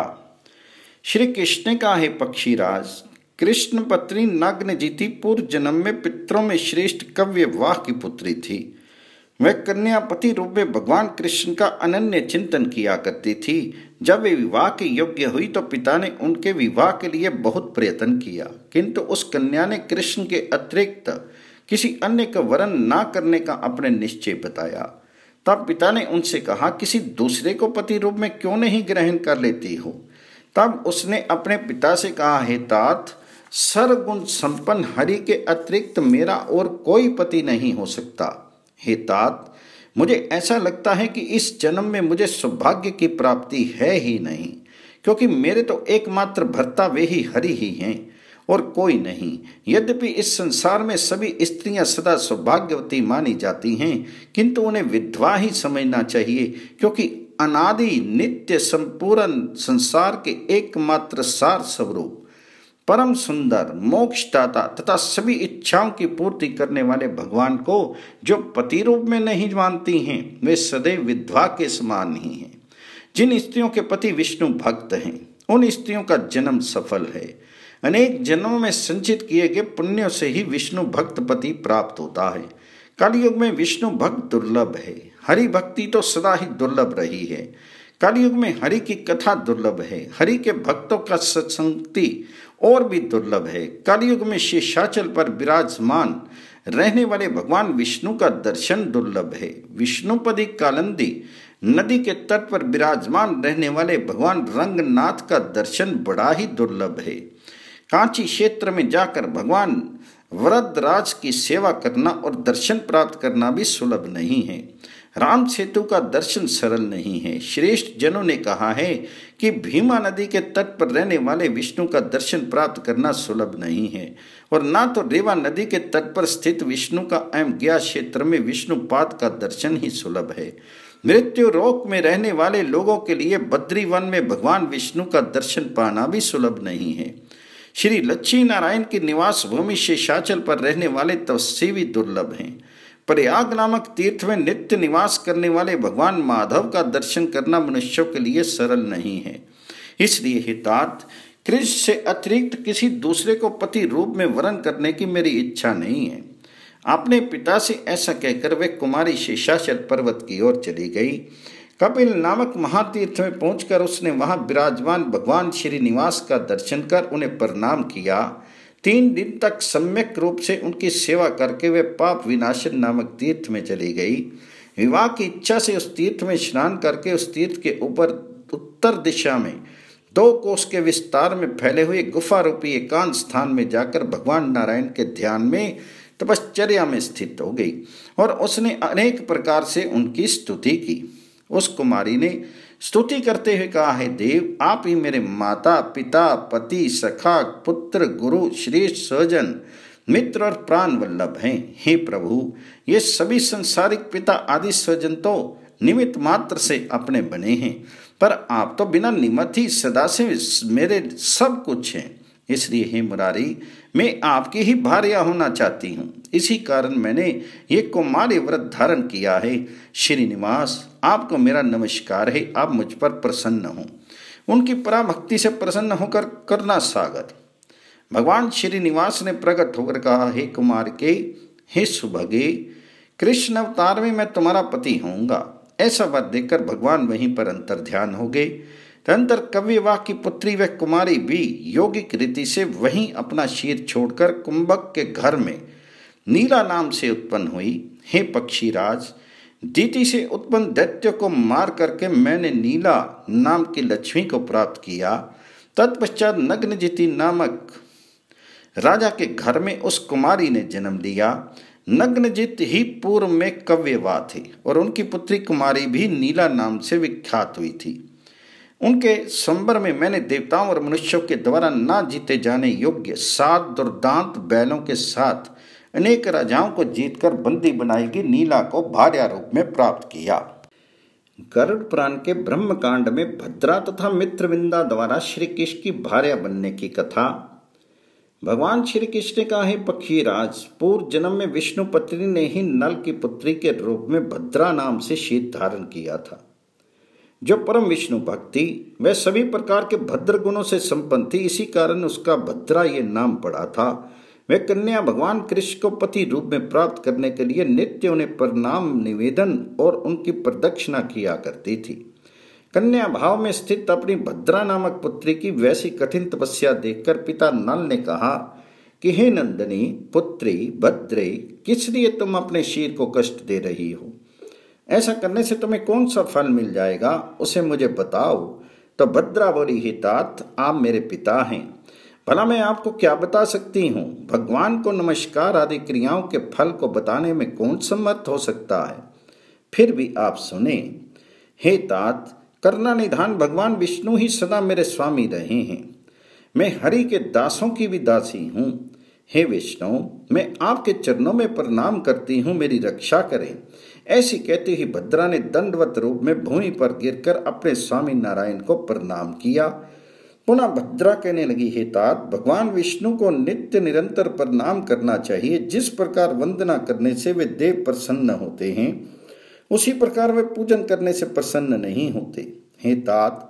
श्री कृष्ण ने कहा, है पक्षीराज, कृष्ण पत्नी नागनजीति पूर्व जन्म में पितरों में श्रेष्ठ कव्य वाह की पुत्री थी। वह कन्यापति रूप में भगवान कृष्ण का अनन्य चिंतन किया करती थी। जब वे विवाह के योग्य हुई तो पिता ने उनके विवाह के लिए बहुत प्रयत्न किया, किंतु उस कन्या ने कृष्ण के अतिरिक्त किसी अन्य का वरण न करने का अपने निश्चय बताया। तब पिता ने उनसे कहा, किसी दूसरे को पति रूप में क्यों नहीं ग्रहण कर लेती हो। तब उसने अपने पिता से कहा, हे तात, सर्वगुण संपन्न हरि के अतिरिक्त मेरा और कोई पति नहीं हो सकता। हे तात, मुझे ऐसा लगता है कि इस जन्म में मुझे सौभाग्य की प्राप्ति है ही नहीं, क्योंकि मेरे तो एकमात्र भर्ता वे ही हरि ही हैं और कोई नहीं। यद्यपि इस संसार में सभी स्त्रियां सदा सौभाग्यवती मानी जाती हैं, किंतु उन्हें विधवा ही समझना चाहिए, क्योंकि अनादि नित्य संपूर्ण संसार के एकमात्र सार स्वरूप परम सुंदर मोक्षदाता तथा सभी इच्छाओं की पूर्ति करने वाले भगवान को जो पति रूप में नहीं मानती हैं, वे सदैव विधवा के समान ही हैं। जिन स्त्रियों के पति विष्णु भक्त हैं, उन स्त्रियों का जन्म सफल है। अनेक जन्मों में संचित किए गए पुण्यों से ही विष्णु भक्त पति प्राप्त होता है। कलयुग में विष्णु भक्त दुर्लभ है। हरि भक्ति तो सदा ही दुर्लभ रही है। कलयुग में हरि की कथा दुर्लभ है। हरि के भक्तों का सत्संगति और भी दुर्लभ है। कलयुग में शेषाचल पर विराजमान रहने वाले भगवान विष्णु का दर्शन दुर्लभ है। विष्णुपदी कालिंदी नदी के तट पर विराजमान रहने वाले भगवान रंगनाथ का दर्शन बड़ा ही दुर्लभ है। कांची क्षेत्र में जाकर भगवान वरदराज की सेवा करना और दर्शन प्राप्त करना भी सुलभ नहीं है। राम सेतु का दर्शन सरल नहीं है। श्रेष्ठ जनों ने कहा है कि भीमा नदी के तट पर रहने वाले विष्णु का दर्शन प्राप्त करना सुलभ नहीं है, और ना तो रेवा नदी के तट पर स्थित विष्णु का एवं ज्ञा क्षेत्र में विष्णुपाद का दर्शन ही सुलभ है। मृत्यु लोक में रहने वाले लोगों के लिए बद्री वन में भगवान विष्णु का दर्शन पाना भी सुलभ नहीं है। श्री लक्ष्मी नारायण की निवास भूमि शेषाचल पर रहने वाले तपस्वी दुर्लभ हैं। प्रयाग नामक तीर्थ में नित्य निवास करने वाले भगवान माधव का दर्शन करना मनुष्यों के लिए सरल नहीं है। इसलिए हे तात, कृष्ण से अतिरिक्त किसी दूसरे को पति रूप में वरण करने की मेरी इच्छा नहीं है। अपने पिता से ऐसा कहकर वे कुमारी शेषाचल पर्वत की ओर चली गई। कपिल नामक महातीर्थ में पहुंचकर उसने वहां विराजमान भगवान श्रीनिवास का दर्शन कर उन्हें प्रणाम किया। 3 दिन तक सम्यक रूप से उनकी सेवा करके वे पाप विनाशन नामक तीर्थ में चली गई। विवाह की इच्छा से उस तीर्थ में स्नान करके उस तीर्थ के ऊपर उत्तर दिशा में 2 कोस के विस्तार में फैले हुए गुफा रूपी एकांत स्थान में जाकर भगवान नारायण के ध्यान में तपश्चर्या में स्थित हो गई और उसने अनेक प्रकार से उनकी स्तुति की। उस कुमारी ने स्तुति करते हुए कहा, है देव, आप ही मेरे माता पिता पति सखा पुत्र गुरु श्रेष्ठ स्वजन मित्र और प्राण वल्लभ हैं। हे प्रभु, ये सभी संसारिक पिता आदि स्वजन तो निमित्त मात्र से अपने बने हैं, पर आप तो बिना निमित्त ही सदा से मेरे सब कुछ हैं। इसलिए हे मुरारी, मैं आपकी ही भार्या होना चाहती हूँ। इसी कारण मैंने ये कुमारी व्रत धारण किया है। श्रीनिवास, आपको मेरा नमस्कार है। आप मुझ पर प्रसन्न हो। उनकी पराभक्ति से प्रसन्न होकर करुणा सागर भगवान श्रीनिवास ने प्रकट होकर कहा, हे कुमार के, हे सुभगे, कृष्ण अवतार में मैं तुम्हारा पति होऊंगा। ऐसा वर देखकर भगवान वहीं पर अंतर्ध्यान हो गए। तदंतर कव्यवाह की पुत्री व कुमारी भी योगिक रीति से वहीं अपना शीर छोड़कर कुंभक के घर में नीला नाम से उत्पन्न हुई। हे पक्षीराज, दीति से उत्पन्न दैत्य को मार करके मैंने नीला नाम की लक्ष्मी को प्राप्त किया। तत्पश्चात नग्नजिति नामक राजा के घर में उस कुमारी ने जन्म लिया। नग्नजित ही पूर्व में कव्यवा थे और उनकी पुत्री कुमारी भी नीला नाम से विख्यात हुई थी। उनके संबर में मैंने देवताओं और मनुष्यों के द्वारा ना जीते जाने योग्य 7 दुर्दांत बैलों के साथ अनेक राजाओं को जीतकर बंदी बनाएगी नीला को भार्या रूप में प्राप्त किया। गरुड़ पुराण के ब्रह्म कांड में भद्रा तथा मित्रविंदा द्वारा श्री कृष्ण की भार्या बनने की कथा। भगवान श्री कृष्ण ने कहा, है पक्षीराज, पूर्व जन्म में विष्णु पत्नी ने ही नल की पुत्री के रूप में भद्रा नाम से शीत धारण किया था। जो परम विष्णु भक्ति वह सभी प्रकार के भद्र गुणों से संपन्न थी, इसी कारण उसका भद्रा ये नाम पड़ा था। वह कन्या भगवान कृष्ण को पति रूप में प्राप्त करने के लिए नित्य उन्हें प्रणाम निवेदन और उनकी प्रदक्षिणा किया करती थी। कन्या भाव में स्थित अपनी भद्रा नामक पुत्री की वैसी कठिन तपस्या देखकर पिता नल ने कहा कि हे नंदनी पुत्री भद्रे, किस लिए तुम अपने शीर को कष्ट दे रही हो? ऐसा करने से तुम्हें कौन सा फल मिल जाएगा, उसे मुझे बताओ। तो भद्रा बोली, हे तात, आप मेरे पिता हैं, भला मैं आपको क्या बता सकती हूँ? भगवान को नमस्कार आदि क्रियाओं के फल को बताने में कौन समर्थ हो सकता है? फिर भी आप सुने। हे तात, करुणा निधान भगवान विष्णु ही सदा मेरे स्वामी रहे हैं। मैं हरि के दासों की भी दासी हूँ। हे विष्णु, मैं आपके चरणों में प्रणाम करती हूँ, मेरी रक्षा करें। ऐसी कहते ही भद्रा ने दंडवत रूप में भूमि पर गिरकर अपने स्वामी नारायण को प्रणाम किया। पुनः भद्रा कहने लगी, हे तात, भगवान विष्णु को नित्य निरंतर प्रणाम करना चाहिए। जिस प्रकार वंदना करने से वे देव प्रसन्न होते हैं, उसी प्रकार वे पूजन करने से प्रसन्न नहीं होते। हे तात,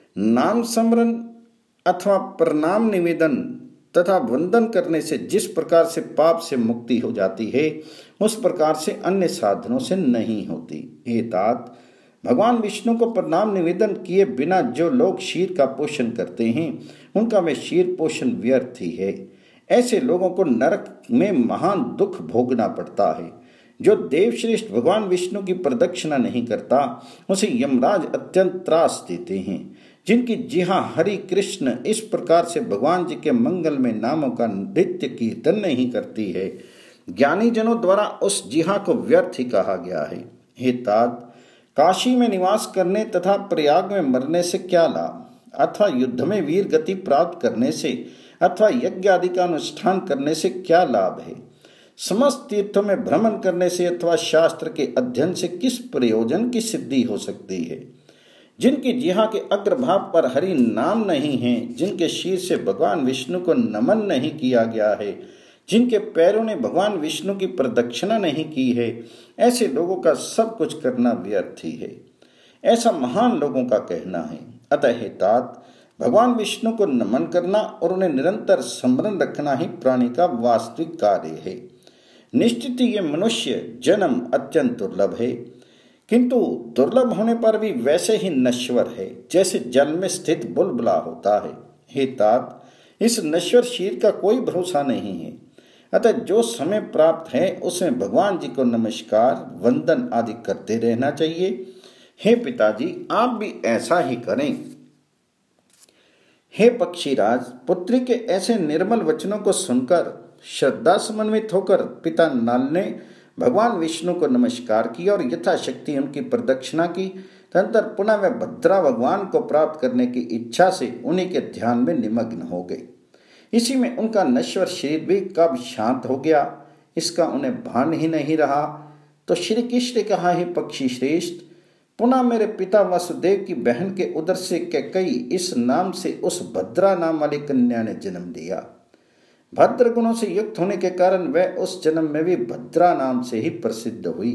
नाम स्मरण अथवा प्रणाम निवेदन तथा वंदन करने से जिस प्रकार से पाप से मुक्ति हो जाती है, उस प्रकार से अन्य साधनों से नहीं होती। हे तात, भगवान विष्णु को प्रणाम निवेदन किए बिना जो लोग क्षीर का पोषण करते हैं, उनका वे क्षीर पोषण व्यर्थ ही है। ऐसे लोगों को नरक में महान दुख भोगना पड़ता है। जो देवश्रेष्ठ भगवान विष्णु की प्रदक्षिणा नहीं करता, उसे यमराज अत्यंत त्रास देते हैं। जिनकी जिहा हरि कृष्ण इस प्रकार से भगवान जी के मंगलमय नामों का नित्य कीर्तन नहीं करती है, ज्ञानी जनों द्वारा उस जिहा को व्यर्थ ही कहा गया है। हे तात, काशी में निवास करने तथा प्रयाग में मरने से क्या लाभ? अथवा युद्ध में वीर गति प्राप्त करने से अथवा यज्ञ आदि का अनुष्ठान करने से क्या लाभ है? समस्त तीर्थों में भ्रमण करने से अथवा शास्त्र के अध्ययन से किस प्रयोजन की सिद्धि हो सकती है? जिनकी जिहा के अग्रभाग पर हरि नाम नहीं है, जिनके शीर से भगवान विष्णु को नमन नहीं किया गया है, जिनके पैरों ने भगवान विष्णु की प्रदक्षिणा नहीं की है, ऐसे लोगों का सब कुछ करना व्यर्थ ही है। ऐसा महान लोगों का कहना है। अतः हे तात, भगवान विष्णु को नमन करना और उन्हें निरंतर स्मरण रखना ही प्राणी का वास्तविक कार्य है। निश्चित ये मनुष्य जन्म अत्यंत दुर्लभ है। किंतु दुर्लभ होने पर भी वैसे ही नश्वर है जैसे जल में स्थित बुलबुला होता है। हे तात, इस नश्वर शरीर का कोई भरोसा नहीं है, अतः जो समय प्राप्त है उसमें भगवान जी को नमस्कार वंदन आदि करते रहना चाहिए। हे पिताजी, आप भी ऐसा ही करें। हे पक्षीराज, पुत्री के ऐसे निर्मल वचनों को सुनकर श्रद्धा समन्वित होकर पिता नल ने भगवान विष्णु को नमस्कार किया और यथाशक्ति उनकी प्रदक्षिणा की। तदनंतर पुनः वह भद्रा भगवान को प्राप्त करने की इच्छा से उन्हीं के ध्यान में निमग्न हो गई। इसी में उनका नश्वर शरीर भी कब शांत हो गया, इसका उन्हें भान ही नहीं रहा। तो श्री कृष्ण ने कहा, हे पक्षी श्रेष्ठ, पुनः मेरे पिता वासुदेव की बहन के उदर से कैकेयी इस नाम से उस भद्रा नाम वाली कन्या ने जन्म दिया। भद्र गुणों से युक्त होने के कारण वह उस जन्म में भी भद्रा नाम से ही प्रसिद्ध हुई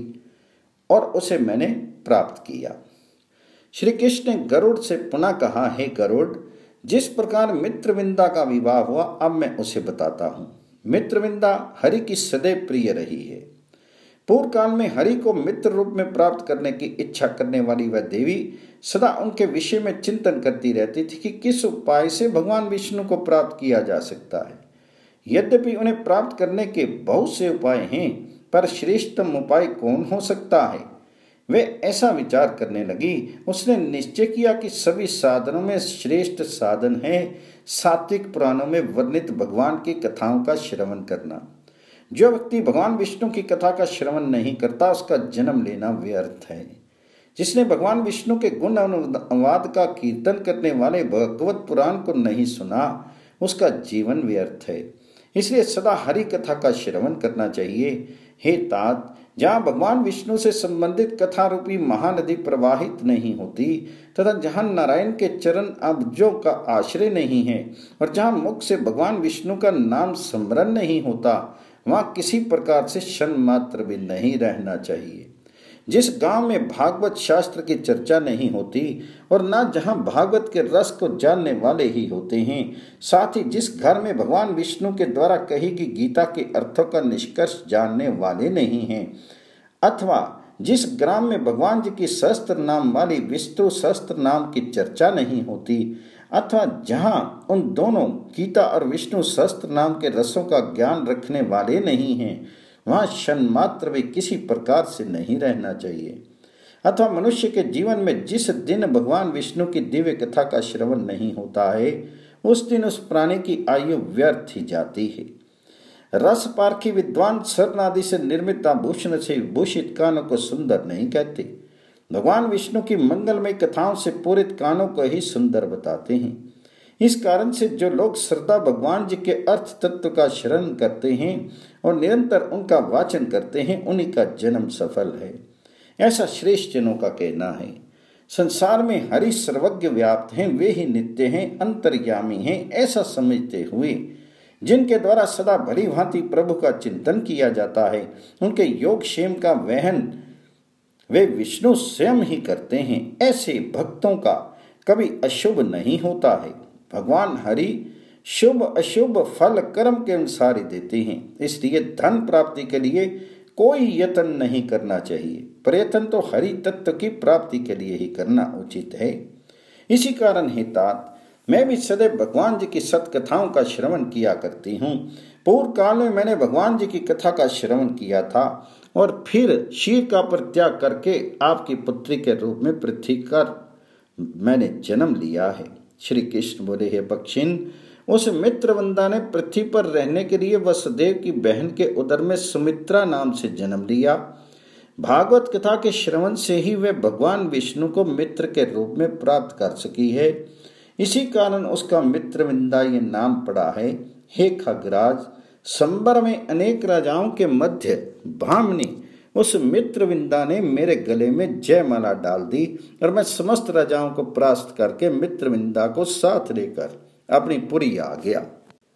और उसे मैंने प्राप्त किया। श्री कृष्ण ने गरुड़ से पुनः कहा, हे गरुड़, जिस प्रकार मित्रविंदा का विवाह हुआ अब मैं उसे बताता हूँ। मित्रविंदा हरि की सदैव प्रिय रही है। पूर्व काल में हरि को मित्र रूप में प्राप्त करने की इच्छा करने वाली वह देवी सदा उनके विषय में चिंतन करती रहती थी कि किस उपाय से भगवान विष्णु को प्राप्त किया जा सकता है। यद्यपि उन्हें प्राप्त करने के बहुत से उपाय हैं, पर श्रेष्ठतम उपाय कौन हो सकता है। वे ऐसा विचार करने लगी। उसने निश्चय किया कि सभी साधनों में श्रेष्ठ साधन है सात्विक पुराणों में वर्णित भगवान की कथाओं का श्रवण करना। जो व्यक्ति भगवान विष्णु की कथा का श्रवण नहीं करता उसका जन्म लेना व्यर्थ है। जिसने भगवान विष्णु के गुण अनुवाद का कीर्तन करने वाले भगवत पुराण को नहीं सुना उसका जीवन व्यर्थ है। इसलिए सदा हरि कथा का श्रवण करना चाहिए। हे तात, जहाँ भगवान विष्णु से संबंधित कथा रूपी महानदी प्रवाहित नहीं होती तथा जहाँ नारायण के चरण अब्जों का आश्रय नहीं है और जहाँ मुख से भगवान विष्णु का नाम स्मरण नहीं होता, वहाँ किसी प्रकार से क्षण मात्र भी नहीं रहना चाहिए। जिस गांव में भागवत शास्त्र की चर्चा नहीं होती और न जहां भागवत के रस को जानने वाले ही होते हैं, साथ ही जिस घर में भगवान विष्णु के द्वारा कही गई गीता के अर्थों का निष्कर्ष जानने वाले नहीं हैं, अथवा जिस ग्राम में भगवान जी की सहस्त्र नाम वाली विष्णु सहस्त्र नाम की चर्चा नहीं होती, अथवा जहां उन दोनों गीता और विष्णु सहस्त्र नाम के रसों का ज्ञान रखने वाले नहीं हैं, वहाँ क्षण मात्र भी किसी प्रकार से नहीं रहना चाहिए। अथवा मनुष्य के जीवन में जिस दिन भगवान विष्णु की दिव्य कथा का श्रवण नहीं होता है उस दिन उस प्राणी की आयु व्यर्थ ही जाती है। रस पारखी विद्वान स्वर्ण आदि से निर्मित आभूषण से विभूषित कानों को सुंदर नहीं कहते। भगवान विष्णु की मंगलमय कथाओं से पूरित कानों को ही सुंदर बताते हैं। इस कारण से जो लोग श्रद्धा भगवान जी के अर्थ तत्व का श्रवण करते हैं और निरंतर उनका वाचन करते हैं, उन्हीं का जन्म सफल है, ऐसा श्रेष्ठ जनों का कहना है। संसार में हरि सर्वज्ञ व्याप्त हैं, वे ही नित्य हैं, अंतर्यामी हैं, ऐसा समझते हुए जिनके द्वारा सदा भली भांति प्रभु का चिंतन किया जाता है, उनके योग क्षेम का वहन वे विष्णु स्वयं ही करते हैं। ऐसे भक्तों का कभी अशुभ नहीं होता है। भगवान हरि शुभ अशुभ फल कर्म के अनुसार ही देते हैं। इसलिए धन प्राप्ति के लिए कोई यत्न नहीं करना चाहिए। प्रयत्न तो हरि तत्व की प्राप्ति के लिए ही करना उचित है। इसी कारण हे तात, मैं भी सदैव भगवान जी की सत्कथाओं का श्रवण किया करती हूँ। पूर्व काल में मैंने भगवान जी की कथा का श्रवण किया था और फिर शीर का परित्याग करके आपकी पुत्री के रूप में पृथ्वी कर मैंने जन्म लिया है। श्री कृष्ण बोले, हे पक्षिन, उस मित्रवंदा ने पृथ्वी पर रहने के लिए वसुदेव की बहन के उदर में सुमित्रा नाम से जन्म लिया। भागवत कथा के श्रवण से ही वे भगवान विष्णु को मित्र के रूप में प्राप्त कर सकी है। इसी कारण उसका मित्रविंदा ये नाम पड़ा है। हे खगराज, संबर में अनेक राजाओं के मध्य भामिनी उस मित्रविंदा ने मेरे गले में जयमाला डाल दी और मैं समस्त राजाओं को परास्त करके मित्रविंदा को साथ लेकर अपनी पुरी आ गया।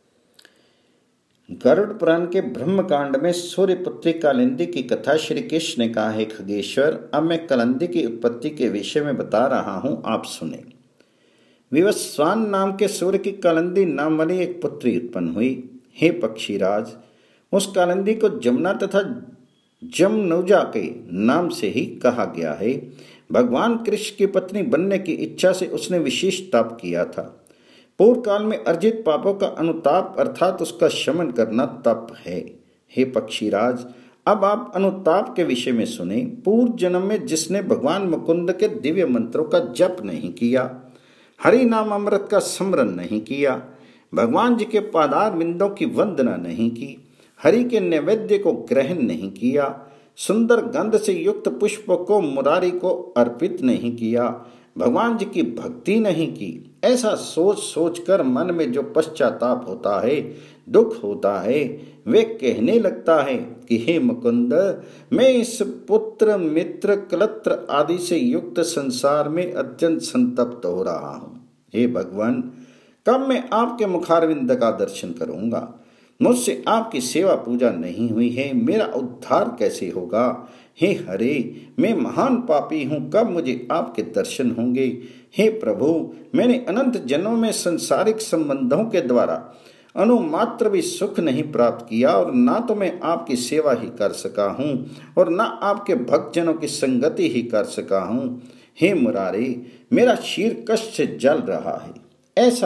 गरुड़ पुराण के ब्रह्मकांड में सूर्यपुत्री कालिंदी की कथा श्री कृष्ण ने कहा है, खगेश्वर, अब मैं कालिंदी की उत्पत्ति के विषय में बता रहा हूँ, आप सुने। विवस्वान नाम के सूर्य की कालिंदी नाम वाली एक पुत्री उत्पन्न हुई। हे पक्षीराज, उस कालिंदी को जमुना तथा जमनुजा के नाम से ही कहा गया है। भगवान कृष्ण की पत्नी बनने की इच्छा से उसने विशेष तप किया था। पूर्व काल में अर्जित पापों का अनुताप अर्थात उसका शमन करना तप है। हे पक्षीराज, अब आप अनुताप के विषय में सुने। पूर्व जन्म में जिसने भगवान मुकुंद के दिव्य मंत्रों का जप नहीं किया, हरि नाम अमृत का स्मरण नहीं किया, भगवान जी के पादार बिंदों की वंदना नहीं की, हरि के नैवेद्य को ग्रहण नहीं किया, सुंदर गंध से युक्त पुष्प को मुरारी को अर्पित नहीं किया, भगवान जी की भक्ति नहीं की, ऐसा सोच सोच कर मन में जो पश्चाताप होता है, दुख होता है, वे कहने लगता है कि हे मुकुंद, मैं इस पुत्र मित्र कलत्र आदि से युक्त संसार में अत्यंत संतप्त हो रहा हूँ। हे भगवान, कब मैं आपके मुखारविंद का दर्शन करूंगा? मुझसे आपकी सेवा पूजा नहीं हुई है, मेरा उद्धार कैसे होगा? हे हरे, मैं महान पापी हूँ, कब मुझे आपके दर्शन होंगे? हे प्रभु, मैंने अनंत जन्मों में संसारिक संबंधों के द्वारा अनुमात्र भी सुख नहीं प्राप्त किया और ना तो मैं आपकी सेवा ही कर सका हूँ और ना आपके भक्तजनों की संगति ही कर सका हूँ। हे मुरारी, मेरा शीर कष्ट से जल रहा है। ऐसा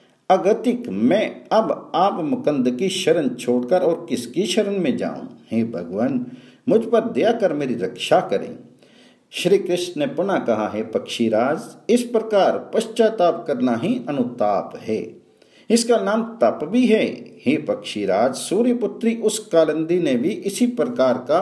अगतिक मैं अब आप मुकुंद की शरण छोड़कर और किसकी शरण में जाऊं? हे भगवान, मुझ पर दया कर मेरी रक्षा करें। श्री कृष्ण ने पुनः कहा, है पक्षीराज, इस प्रकार पश्चाताप करना ही अनुताप है। इसका नाम तप भी है। हे पक्षीराज, सूर्यपुत्री उस कालिंदी ने भी इसी प्रकार का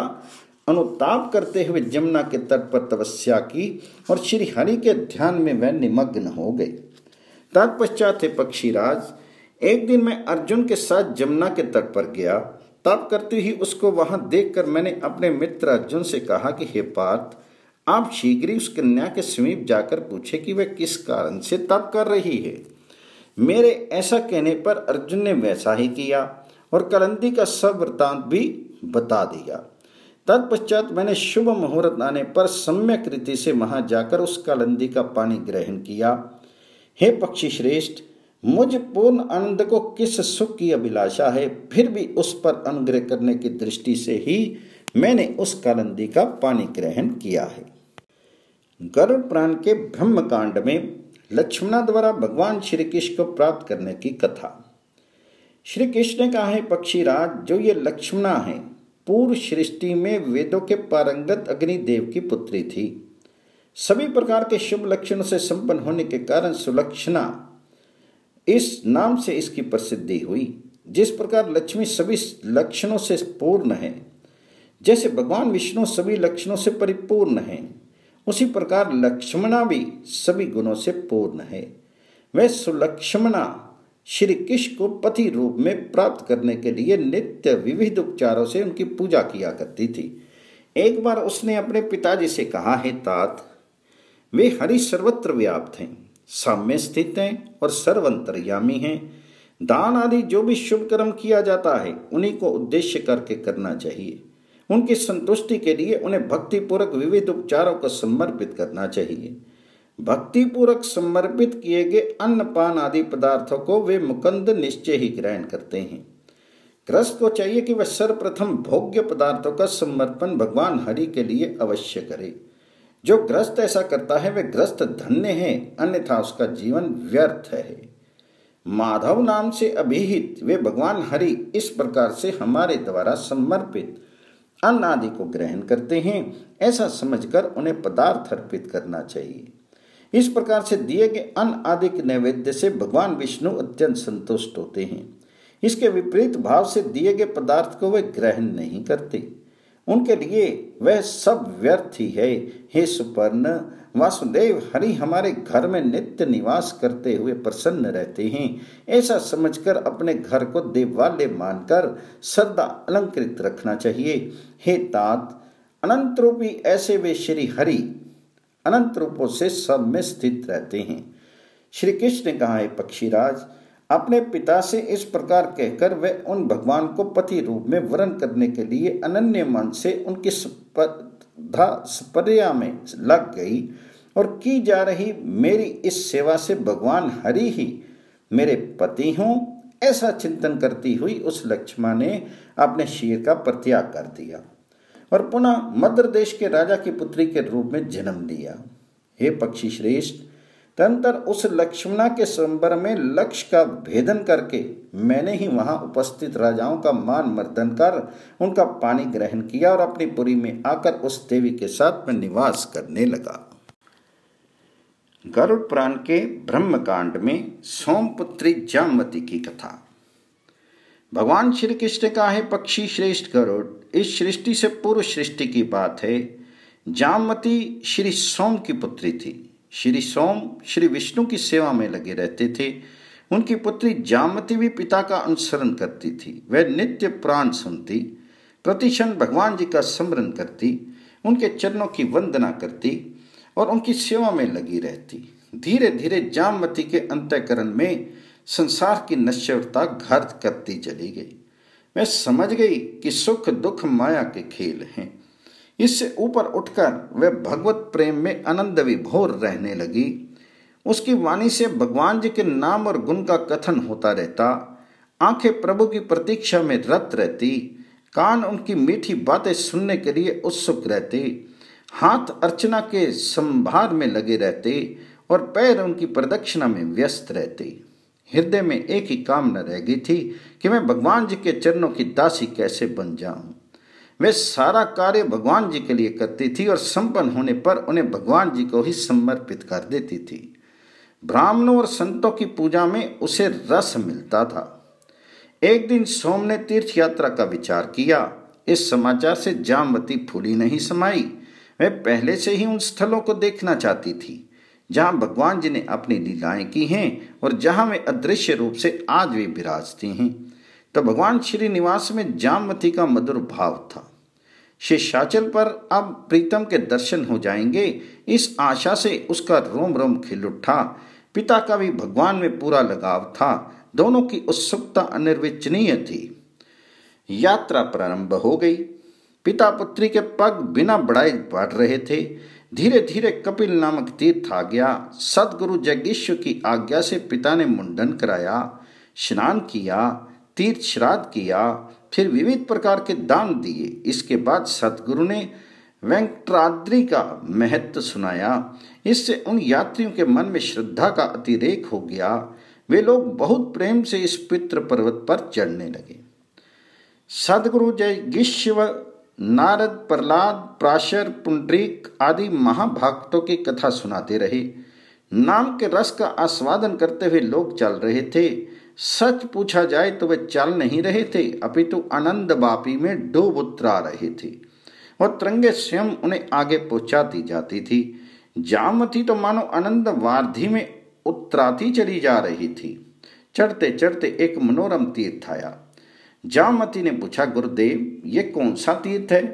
अनुताप करते हुए जमुना के तट पर तपस्या की और श्री हरि के ध्यान में वह निमग्न हो गई। तत्पश्चात हे पक्षीराज, एक दिन मैं अर्जुन के साथ जमुना के तट पर गया। तप करती ही उसको वहां देखकर मैंने अपने मित्र अर्जुन से कहा कि हे पार्थ, आप शीघ्र ही उस कन्या के समीप जाकर पूछे कि वह किस कारण से तप कर रही है। मेरे ऐसा कहने पर अर्जुन ने वैसा ही किया और कालिंदी का सब वृतांत भी बता दिया। तत्पश्चात मैंने शुभ मुहूर्त आने पर सम्यक रीति से वहां जाकर उस कालिंदी का पानी ग्रहण किया। हे पक्षी श्रेष्ठ, मुझ पूर्ण आनंद को किस सुख की अभिलाषा है, फिर भी उस पर अनुग्रह करने की दृष्टि से ही मैंने उस कालिंदी का पानी ग्रहण किया है। गरुड़ पुराण के ब्रह्म कांड में लक्ष्मणा द्वारा भगवान श्री कृष्ण को प्राप्त करने की कथा। श्री कृष्ण ने कहा है पक्षीराज, जो ये लक्ष्मणा है, पूर्व सृष्टि में वेदों के पारंगत अग्निदेव की पुत्री थी। सभी प्रकार के शुभ लक्षणों से संपन्न होने के कारण सुलक्षणा इस नाम से इसकी प्रसिद्धि हुई। जिस प्रकार लक्ष्मी सभी लक्षणों से पूर्ण है, जैसे भगवान विष्णु सभी लक्षणों से परिपूर्ण है, उसी प्रकार लक्ष्मणा भी सभी गुणों से पूर्ण है। वह सुलक्ष्मणा श्री कृष्ण को पति रूप में प्राप्त करने के लिए नित्य विविध उपचारों से उनकी पूजा किया करती थी। एक बार उसने अपने पिताजी से कहा, है तात, वे हरि सर्वत्र व्याप्त हैं, साम्य स्थित हैं और सर्वंतर्यामी हैं। दान आदि जो भी शुभ कर्म किया जाता है, उन्हीं को उद्देश्य करके करना चाहिए। उनकी संतुष्टि के लिए उन्हें भक्तिपूर्वक विविध उपचारों को समर्पित करना चाहिए। भक्तिपूर्वक समर्पित किए गए अन्न पान आदि पदार्थों को वे मुकुंद निश्चय ही ग्रहण करते हैं। गृहस्थ को चाहिए कि वह सर्वप्रथम भोग्य पदार्थों का समर्पण भगवान हरि के लिए अवश्य करे। जो गृहस्थ ऐसा करता है वह गृहस्थ धन्य है, अन्यथा उसका जीवन व्यर्थ है। माधव नाम से अभिहित वे भगवान हरि इस प्रकार से हमारे द्वारा समर्पित अन्न आदि को ग्रहण करते हैं। ऐसा समझकर उन्हें पदार्थ अर्पित करना चाहिए। इस प्रकार से दिए गए अन्न आदि के नैवेद्य से भगवान विष्णु अत्यंत संतुष्ट होते हैं। इसके विपरीत भाव से दिए गए पदार्थ को वे ग्रहण नहीं करते, उनके लिए वह सब व्यर्थ ही है। हे सुपर्ण, वासुदेव हरि हमारे घर में नित्य निवास करते हुए प्रसन्न रहते हैं। ऐसा समझकर अपने घर को देवालय मानकर सदा अलंकृत रखना चाहिए। हे तात, अनंत रूपी ऐसे वे श्री हरि अनंत रूपों से सब में स्थित रहते हैं। श्री कृष्ण ने कहा है पक्षीराज, अपने पिता से इस प्रकार कहकर वह उन भगवान को पति रूप में वरण करने के लिए अनन्य मन से उनकी स्पर्धा में लग गई और की जा रही मेरी इस सेवा से भगवान हरि ही मेरे पति हों, ऐसा चिंतन करती हुई उस लक्ष्मणा ने अपने शीर का परित्याग कर दिया। और पुनः मद्र देश के राजा की पुत्री के रूप में जन्म लिया। हे पक्षी श्रेष्ठ, तदनंतर उस लक्ष्मणा के संबर में लक्ष्य का भेदन करके मैंने ही वहां उपस्थित राजाओं का मान मर्दन कर उनका पानी ग्रहण किया और अपनी पुरी में आकर उस देवी के साथ में निवास करने लगा। गरुड़ पुराण के ब्रह्मकांड में सोमपुत्री जामवती की कथा। भगवान श्री कृष्ण का है पक्षी श्रेष्ठ गरुड़, इस सृष्टि से पूर्व सृष्टि की बात है। जामवती श्री सोम की पुत्री थी। श्री सोम श्री विष्णु की सेवा में लगे रहते थे। उनकी पुत्री जामवती भी पिता का अनुसरण करती थी। वह नित्य पुराण सुनती, प्रतिक्षण भगवान जी का स्मरण करती, उनके चरणों की वंदना करती और उनकी सेवा में लगी रहती। धीरे धीरे जामवती के अंतःकरण में संसार की नश्वरता घर करती चली गई। वह समझ गई कि सुख दुख माया के खेल हैं। इससे ऊपर उठकर वह भगवत प्रेम में आनंद विभोर रहने लगी। उसकी वाणी से भगवान जी के नाम और गुण का कथन होता रहता। आंखें प्रभु की प्रतीक्षा में रत रहती, कान उनकी मीठी बातें सुनने के लिए उत्सुक रहते, हाथ अर्चना के संभार में लगे रहते और पैर उनकी प्रदक्षिणा में व्यस्त रहते। हृदय में एक ही कामना रह गई थी कि मैं भगवान जी के चरणों की दासी कैसे बन जाऊं। वे सारा कार्य भगवान जी के लिए करती थी और संपन्न होने पर उन्हें भगवान जी को ही समर्पित कर देती थी। ब्राह्मणों और संतों की पूजा में उसे रस मिलता था। एक दिन सोम ने तीर्थ यात्रा का विचार किया। इस समाचार से जामवती फूली नहीं समाई। वह पहले से ही उन स्थलों को देखना चाहती थी जहां भगवान जी ने अपनी लीलाएं की हैं और जहां वे अदृश्य रूप से आज भी विराजती हैं। तो भगवान श्री निवास में जामवती का मधुर भाव था। शेषाचल पर अब प्रीतम के दर्शन हो जाएंगे, इस आशा से उसका रोम रोम खिल उठा। पिता का भी भगवान में पूरा लगाव था। दोनों की उत्सुकता अनिर्वचनीय थी। यात्रा प्रारंभ हो गई। पिता पुत्री के पग बिना बढ़ाए बढ़ रहे थे। धीरे धीरे कपिल नामक तीर्थ आ गया। सदगुरु जगदीश्वर की आज्ञा से पिता ने मुंडन कराया, स्नान किया, तीर्थ श्राद्ध किया, फिर विविध प्रकार के दान दिए। इसके बाद सतगुरु ने वेंकटाद्रि का महत्व सुनाया। इससे उन यात्रियों के मन में श्रद्धा का अतिरेक हो गया। वे लोग बहुत प्रेम से इस पितृ पर्वत पर चढ़ने लगे। सदगुरु जगदीश्वर, नारद, प्रहलाद, प्राशर, पुंडरीक आदि महाभक्तों की कथा सुनाते रहे। नाम के रस का आस्वादन करते हुए लोग चल रहे थे। सच पूछा जाए तो वे चल नहीं रहे थे, अपितु आनंद वापी में डूब उतरा रहे थे और तरंगे स्वयं उन्हें आगे पहुंचाती जाती थी। जामवती तो मानो आनंद वारधि में उतराती चली जा रही थी। चढ़ते चढ़ते एक मनोरम तीर्थ आया। जामवती ने पूछा, गुरुदेव ये कौन सा तीर्थ है?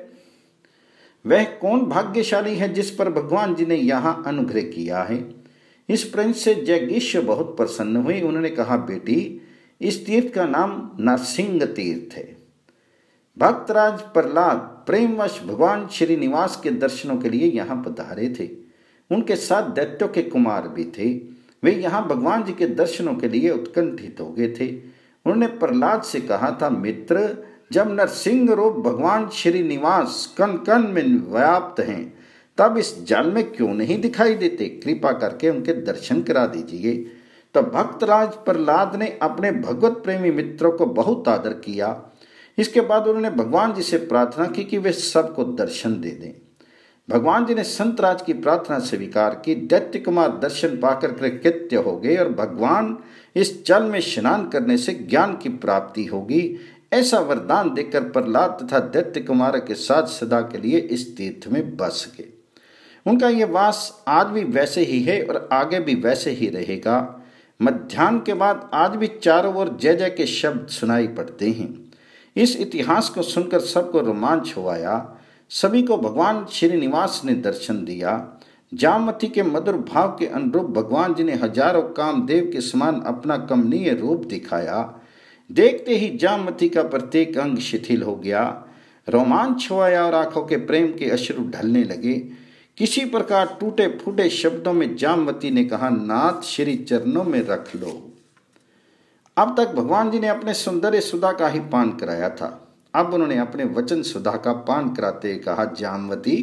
वह कौन भाग्यशाली है जिस पर भगवान जी ने यहाँ अनुग्रह किया है? इस प्रश्न से जगदीश्वर बहुत प्रसन्न हुए। उन्होंने कहा, बेटी इस तीर्थ का नाम नरसिंह तीर्थ है। भक्तराज प्रहलाद प्रेमवश भगवान श्रीनिवास के दर्शनों के लिए यहाँ पधारे थे। उनके साथ दैत्यों के कुमार भी थे। वे यहाँ भगवान जी के दर्शनों के लिए उत्कंठित हो गए थे। उन्होंने प्रहलाद से कहा था, मित्र जब नरसिंह रूप भगवान श्रीनिवास कण कण में व्याप्त हैं तब इस जल में क्यों नहीं दिखाई देते? कृपा करके उनके दर्शन करा दीजिए। तो भक्तराज प्रहलाद ने अपने भगवत प्रेमी मित्रों को बहुत आदर किया। इसके बाद उन्होंने भगवान जी से प्रार्थना की कि वे सबको दर्शन दे दें। भगवान जी ने संतराज की प्रार्थना स्वीकार की। दैत्य कुमार दर्शन पाकर कृतकृत्य हो गए और भगवान इस जल में स्नान करने से ज्ञान की प्राप्ति होगी ऐसा वरदान देकर प्रहलाद तथा दैत्य कुमार के साथ सदा के लिए इस तीर्थ में बस गए। उनका यह वास आज भी वैसे ही है और आगे भी वैसे ही रहेगा। मध्याह्न के बाद आज भी चारों ओर जय जय के शब्द सुनाई पड़ते हैं। इस इतिहास को सुनकर सबको रोमांच हो आया। सभी को भगवान श्रीनिवास ने दर्शन दिया। जामवती के मधुर भाव के अनुरूप भगवान जी ने हजारों कामदेव के समान अपना कमनीय रूप दिखाया। देखते ही जामवती का प्रत्येक अंग शिथिल हो गया। रोमांच हो आया और आंखों के प्रेम के अश्रु ढलने लगे। किसी प्रकार टूटे फूटे शब्दों में जामवती ने कहा, नाथ श्री चरणों में रख लो। अब तक भगवान जी ने अपने सौंदर्य सुधा का ही पान कराया था। अब उन्होंने अपने वचन सुधा का पान कराते हुए कहा, जामवती,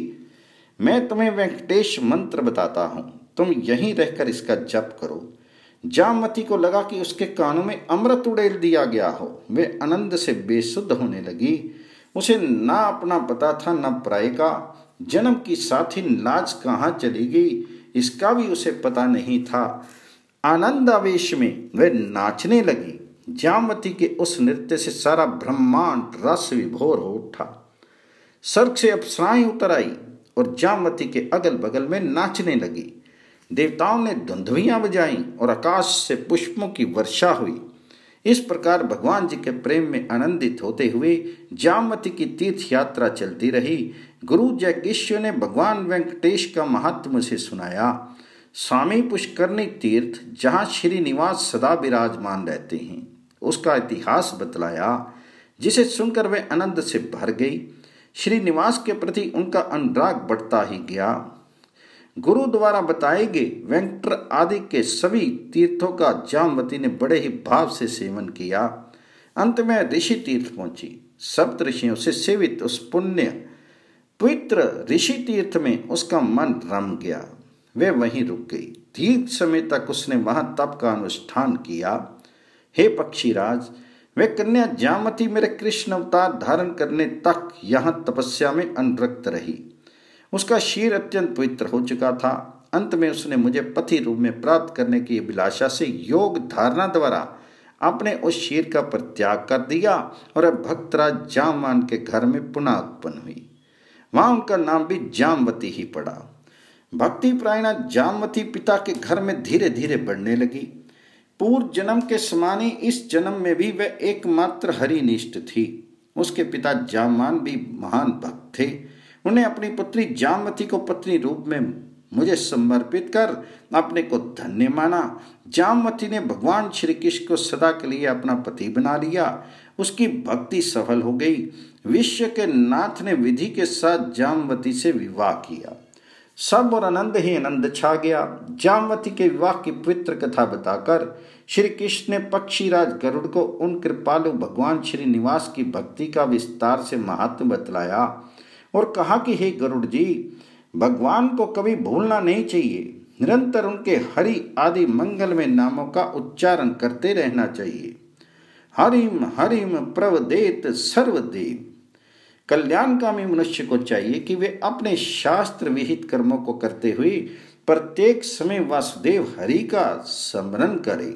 मैं तुम्हें वेंकटेश मंत्र बताता हूं, तुम यहीं रहकर इसका जप करो। जामवती को लगा कि उसके कानों में अमृत उड़ेल दिया गया हो। वे आनंद से बेसुध होने लगी। उसे ना अपना पता था न पराये का। जन्म की साथी लाज कहाँ चली गई इसका भी उसे पता नहीं था। आनंद आवेश में वह नाचने लगी। जामवती के उस नृत्य से सारा ब्रह्मांड रस विभोर हो उठा। स्वर्ग से अप्सराएं उतर आई और जामवती के अगल बगल में नाचने लगी। देवताओं ने धुंधुवियां बजाई और आकाश से पुष्पों की वर्षा हुई। इस प्रकार भगवान जी के प्रेम में आनंदित होते हुए जामवती की तीर्थ यात्रा चलती रही। गुरु जयकिश्वर ने भगवान वेंकटेश का महात्म्य से सुनाया। स्वामी पुष्करणी तीर्थ, जहाँ श्रीनिवास सदा विराजमान रहते हैं, उसका इतिहास बतलाया, जिसे सुनकर वे आनंद से भर गई। श्रीनिवास के प्रति उनका अनुराग बढ़ता ही गया। गुरु द्वारा बताए गए वेंकट आदि के सभी तीर्थों का जामवती ने बड़े ही भाव से सेवन किया। अंत में ऋषि तीर्थ पहुंची। सप्त ऋषियों से सेवित उस पुण्य पवित्र ऋषि तीर्थ में उसका मन रम गया। वे वहीं रुक गई। दीर्घ समय तक उसने वहां तप का अनुष्ठान किया। हे पक्षीराज, वे कन्या जामवती मेरे कृष्ण अवतार धारण करने तक यहाँ तपस्या में अनुरक्त रही। उसका शीर अत्यंत पवित्र हो चुका था। अंत में उसने मुझे पति रूप में प्राप्त करने की अभिलाषा से योग धारणा द्वारा अपने उस शीर का परित्याग कर दिया और अब भक्तराज जामवान के घर में पुनः उत्पन्न हुई। वहां उनका नाम भी जामवती ही पड़ा। भक्ति प्रायणा जामवती पिता के घर में धीरे धीरे बढ़ने लगी। पूर्व जन्म के समान ही इस जन्म में भी वह एकमात्र हरिनिष्ठ थी। उसके पिता जामवान भी महान भक्त थे। उन्हें अपनी पुत्री जामवती को पत्नी रूप में मुझे समर्पित कर अपने को धन्य माना। जामवती ने भगवान श्री कृष्ण को सदा के लिए अपना पति बना लिया। उसकी भक्ति सफल हो गई। विश्व के नाथ ने विधि के साथ जामवती से विवाह किया। सब और आनंद ही आनंद छा गया। जामवती के विवाह की पवित्र कथा बताकर श्री कृष्ण ने पक्षीराज गरुड़ को उन कृपालु भगवान श्रीनिवास की भक्ति का विस्तार से महात्म बतलाया और कहा कि हे गरुड़ जी, भगवान को कभी भूलना नहीं चाहिए। निरंतर उनके हरि आदि मंगलमय नामों का उच्चारण करते रहना चाहिए। हरिम हरिम प्रवदेत सर्वदेव। कल्याणकामी मनुष्य को चाहिए कि वे अपने शास्त्र विहित कर्मों को करते हुए प्रत्येक समय वासुदेव हरि का स्मरण करे।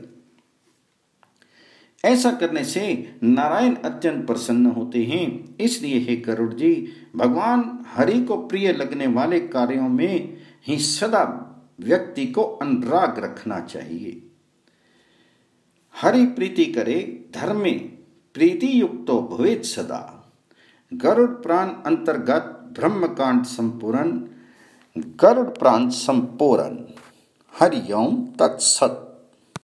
ऐसा करने से नारायण अत्यंत प्रसन्न होते हैं। इसलिए हे गरुड़ जी, भगवान हरि को प्रिय लगने वाले कार्यों में ही सदा व्यक्ति को अनुराग रखना चाहिए। हरि प्रीति करे धर्मे प्रीति युक्तो भवेत् सदा। गरुड़ पुराण अंतर्गत ब्रह्मकांड संपूर्ण। गरुड़ पुराण संपूर्ण। हरि ओम तत्सत।